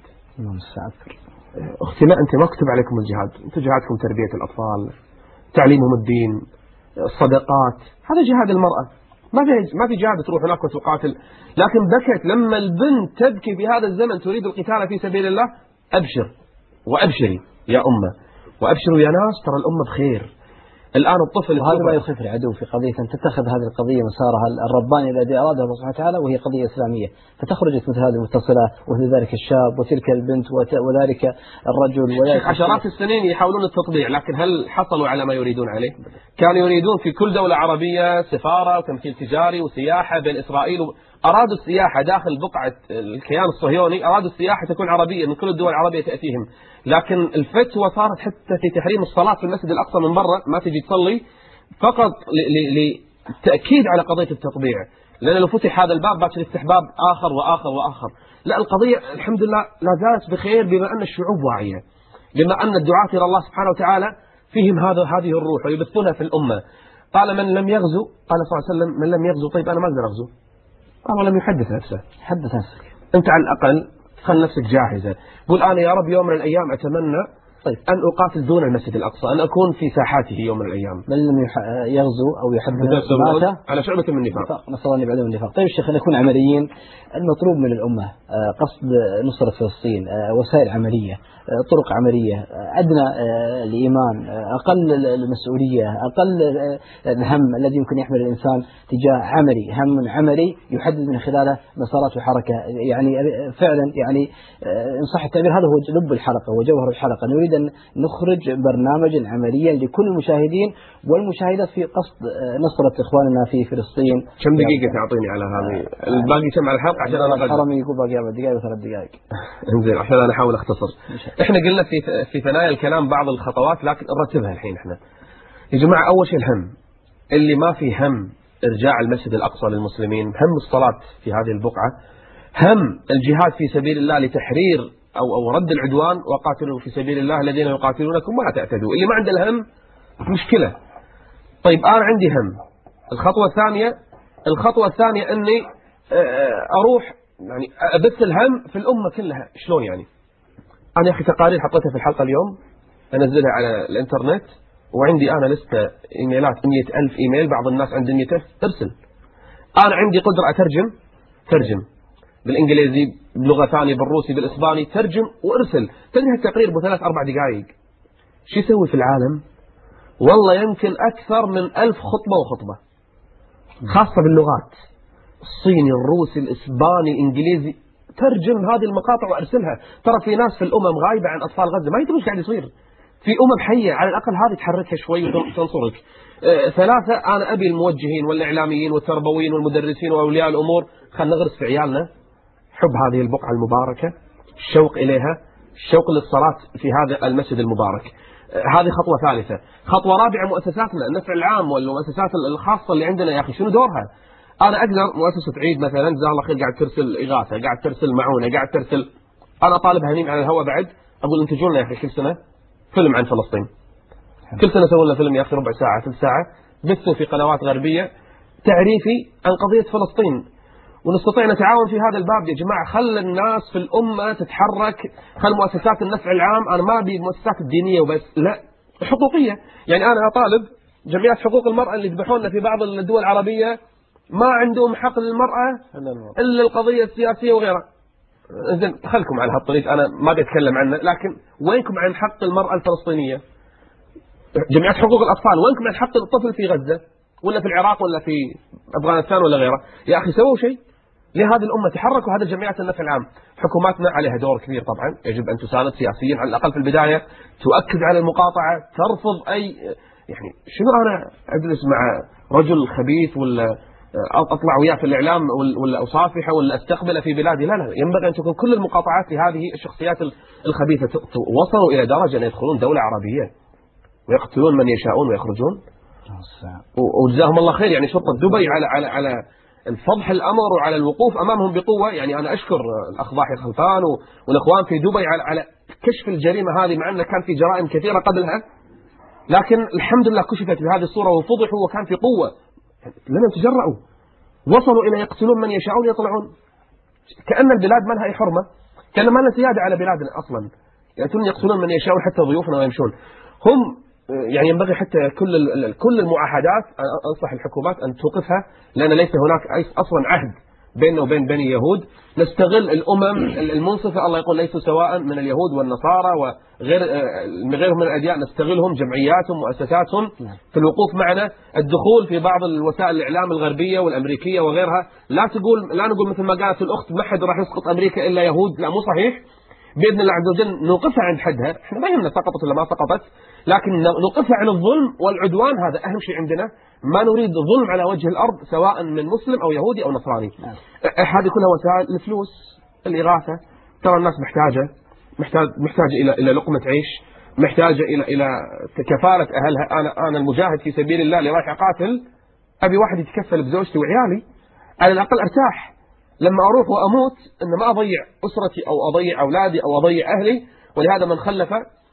أختي لا، أنت ما كتب عليكم الجهاد، أنتم جهادكم تربية الأطفال، تعليمهم الدين، الصدقات، هذا جهاد المرأة. ما في ما في جهاد تروح هناك وتقاتل. لكن بكت لما البنت تبكي في هذا الزمن تريد القتال في سبيل الله. أبشر وأبشري يا أمة، وأبشروا يا ناس، ترى الأمة بخير. الآن الطفل وهذا ما يخيف العدو في قضية أن تتخذ هذه القضية مسارها الرباني الذي أراده الله سبحانه وتعالى، وهي قضية إسلامية، فتخرجت مثل هذه المتصلة ومثل ذلك الشاب وتلك البنت وذلك الرجل وذلك عشرات السنين يحاولون التطبيع، لكن هل حصلوا على ما يريدون عليه؟ كانوا يريدون في كل دولة عربية سفارة وتمثيل تجاري وسياحة بين إسرائيل و... أرادوا السياحة داخل بقعة الكيان الصهيوني، أرادوا السياحة تكون عربية من كل الدول العربية تأتيهم. لكن الفتوى صارت حتى في تحريم الصلاة في المسجد الأقصى من برا، ما تجي تصلي فقط لتأكيد على قضية التطبيع. لأن لو فتح هذا الباب باكر يفتح باب آخر وآخر وآخر. لا، القضية الحمد لله لا زالت بخير بما أن الشعوب واعية، بما أن الدعاة إلى الله سبحانه وتعالى فيهم هذا هذه الروح ويبثونها في الأمة. قال من لم يغزو، قال صلى الله عليه وسلم من لم يغزو، طيب أنا ما أقدر أغزو. قال لم يحدث نفسه. حدث نفسك أنت على الأقل خل نفسك جاهزة. قل أنا يا رب يوم من الأيام أتمنى طيب أن أقاتل دون المسجد الأقصى، أن أكون في ساحاته يوم من الأيام. من لم يغزو أو يحدث مات على شعبة من النفاق. نسأل الله بعدم النفاق. طيب الشيخ، نكون عمليين. المطلوب من الأمة قصد نصرة فلسطين وسائل عملية، طرق عملية، أدنى الإيمان، أقل المسؤولية، أقل الهم الذي يمكن يحمل الإنسان تجاه عملي، هم عملي يحدد من خلاله مسارات وحركة. يعني فعلا يعني إن صح التعبير هذا هو لب الحلقة وجوهر الحلقة. نريد أن نخرج برنامجا عمليا لكل المشاهدين والمشاهدات في قصد نصرة إخواننا في فلسطين. كم دقيقة تعطيني على هذه؟ الباقي كم على الحلقة عشان أنا الحرمي يقول باقي أربع دقائق وثلاث دقائق. انزين عشان أنا أحاول أختصر. إحنا قلنا في في ثنايا الكلام بعض الخطوات لكن نرتبها الحين. إحنا يا جماعة أول شيء الهم، اللي ما في هم إرجاع المسجد الأقصى للمسلمين، هم الصلاة في هذه البقعة، هم الجهاد في سبيل الله لتحرير أو أو رد العدوان، وقاتلوا في سبيل الله الذين يقاتلونكم ولا تعتدوا. اللي ما عنده الهم مشكلة. طيب أنا عندي هم. الخطوة الثانية الخطوة الثانية أني أروح يعني أبث الهم في الأمة كلها. شلون يعني؟ أنا يا أخي تقارير حطيتها في الحلقة اليوم أنزلها على الإنترنت، وعندي أنا لستة إيميلات مئة ألف إيميل، بعض الناس عندهم مئة ألف. ارسل. أنا عندي قدرة أترجم ترجم بالإنجليزي، بلغة ثانية، بالروسي، بالإسباني، ترجم وارسل. تنهي التقرير بثلاث أربع دقائق. شو يسوي في العالم؟ والله يمكن أكثر من ألف خطبة وخطبة، خاصة باللغات الصيني، الروسي، الإسباني، الإنجليزي. ترجم هذه المقاطع وأرسلها. ترى في ناس في الأمم غايبة عن أطفال غزة، ما يدرون ايش قاعد يصير. في أمم حية، على الأقل هذه تحركها شوي وتنصرك. آه ثلاثة، أنا أبي الموجهين والإعلاميين والتربويين والمدرسين وأولياء الأمور خلنا نغرس في عيالنا حب هذه البقعة المباركة، الشوق إليها، الشوق للصلاة في هذا المسجد المبارك. هذه خطوة ثالثة. خطوة رابعة مؤسساتنا، النفع العام والمؤسسات الخاصة اللي عندنا يا أخي شنو دورها؟ أنا أقدر مؤسسة عيد مثلا جزاها الله خير قاعد ترسل إغاثة، قاعد ترسل معونة، قاعد ترسل، أنا طالب هنيم على الهواء بعد أقول انتجوا لنا يا أخي كل سنة فيلم عن فلسطين. كل سنة سووا لنا فيلم يا أخي ربع ساعة ثلث ساعة بثوا في قنوات غربية تعريفي عن قضية فلسطين، ونستطيع نتعاون في هذا الباب. يا جماعة خل الناس في الأمة تتحرك، خل مؤسسات النفع العام، أنا ما أبي المؤسسات الدينية وبس، لا حقوقية. يعني أنا أطالب جمعيات حقوق المرأة اللي يذبحوننا في بعض الدول العربية ما عندهم حق للمرأة إلا القضية السياسية وغيرها. إذن خلكم على هالطريق، أنا ما بتكلم عنه، لكن وينكم عن حق المرأة الفلسطينية؟ جمعيات حقوق الأطفال وينكم عن حق الطفل في غزة ولا في العراق ولا في أفغانستان ولا غيره؟ يا أخي سووا شيء لهذه الأمة، تحركوا. هذا جمعيات النفع العام. حكوماتنا عليها دور كبير طبعا، يجب أن تساند سياسيا على الأقل في البداية، تؤكد على المقاطعة، ترفض أي يعني شنو أنا أجلس مع رجل خبيث ولا أطلع وياه في الإعلام ولا أصافحه ولا أستقبله في بلادي؟ لا لا، ينبغي أن تكون كل المقاطعات لهذه الشخصيات الخبيثة. وصلوا إلى درجة أن يدخلون دولة عربية ويقتلون من يشاءون ويخرجون، وجزاهم الله خير يعني شرطة دبي على على على الفضح الأمر وعلى الوقوف أمامهم بقوة. يعني أنا أشكر الأخ ضاحي خلفان والإخوان في دبي على على كشف الجريمة هذه، مع أن كان في جرائم كثيرة قبلها، لكن الحمد لله كشفت بهذه الصورة وفضحوا وكان في قوة. لم يتجرؤوا، وصلوا إلى يقتلون من يشاءون يطلعون، كأن البلاد ما لها أي حرمة، كأن ما لنا سيادة على بلادنا أصلا، يأتون يقتلون من يشاءون حتى ضيوفنا ويمشون. هم يعني ينبغي حتى كل كل المعاهدات أنصح الحكومات أن توقفها، لأن ليس هناك أصلا عهد بيننا وبين بني يهود. نستغل الأمم المنصفة، الله يقول ليسوا سواء من اليهود والنصارى وغير غيرهم من الأديان، نستغلهم جمعياتهم مؤسساتهم في الوقوف معنا، الدخول في بعض الوسائل الإعلام الغربية والأمريكية وغيرها. لا تقول لا نقول مثل ما قالت الأخت ما حد راح يسقط أمريكا إلا يهود، لا مو صحيح. بإذن الله عز وجل نوقفها عند حدها، احنا ما يهمنا سقطت ولا ما سقطت، لكن نوقفها عن الظلم والعدوان، هذا أهم شيء عندنا. ما نريد ظلم على وجه الأرض سواء من مسلم أو يهودي أو نصراني. هذه كلها وسائل الفلوس، الإغاثة. ترى الناس محتاجة محتاج محتاجة إلى إلى لقمة عيش، محتاجة إلى إلى كفالة أهلها. أنا أنا المجاهد في سبيل الله اللي رايح أقاتل، أبي واحد يتكفل بزوجتي وعيالي، على الأقل أرتاح لما أروح وأموت أن ما أضيع أسرتي أو أضيع أولادي أو أضيع أهلي. ولهذا من خلف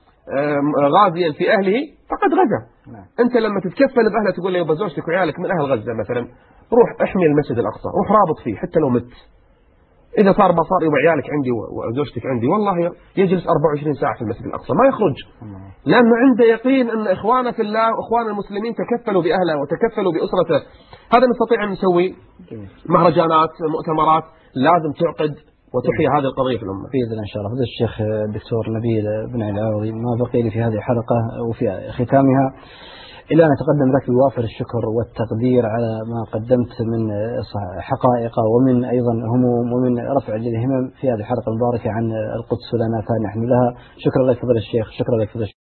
غازيا في أهله فقد غزا. أنت لما تتكفل بأهله تقول لي يبقى زوجتك وعيالك من أهل غزة مثلا، روح احمي المسجد الأقصى، روح رابط فيه حتى لو مت. إذا صار بصار يبقى عيالك عندي وزوجتك عندي، والله يجلس أربعة وعشرين ساعة في المسجد الأقصى ما يخرج، لأنه عنده يقين أن إخوانه في الله وإخوان المسلمين تكفلوا بأهله وتكفلوا بأسرته. هذا نستطيع أن نسوي مهرجانات، مؤتمرات، لازم تعقد وتحيي هذه القضية في الأمة بإذن الله. إن شاء الله. فضيلة الشيخ الدكتور نبيل بن العوضي، ما بقي لي في هذه الحلقة وفي ختامها إلا أن أتقدم لك بوافر الشكر والتقدير على ما قدمت من حقائق ومن أيضا هموم ومن رفع الهمم في هذه الحلقة المباركة عن القدس لنا فنحن لها. شكرا لك فضيلة الشيخ، شكرا لك فضيلة الشيخ.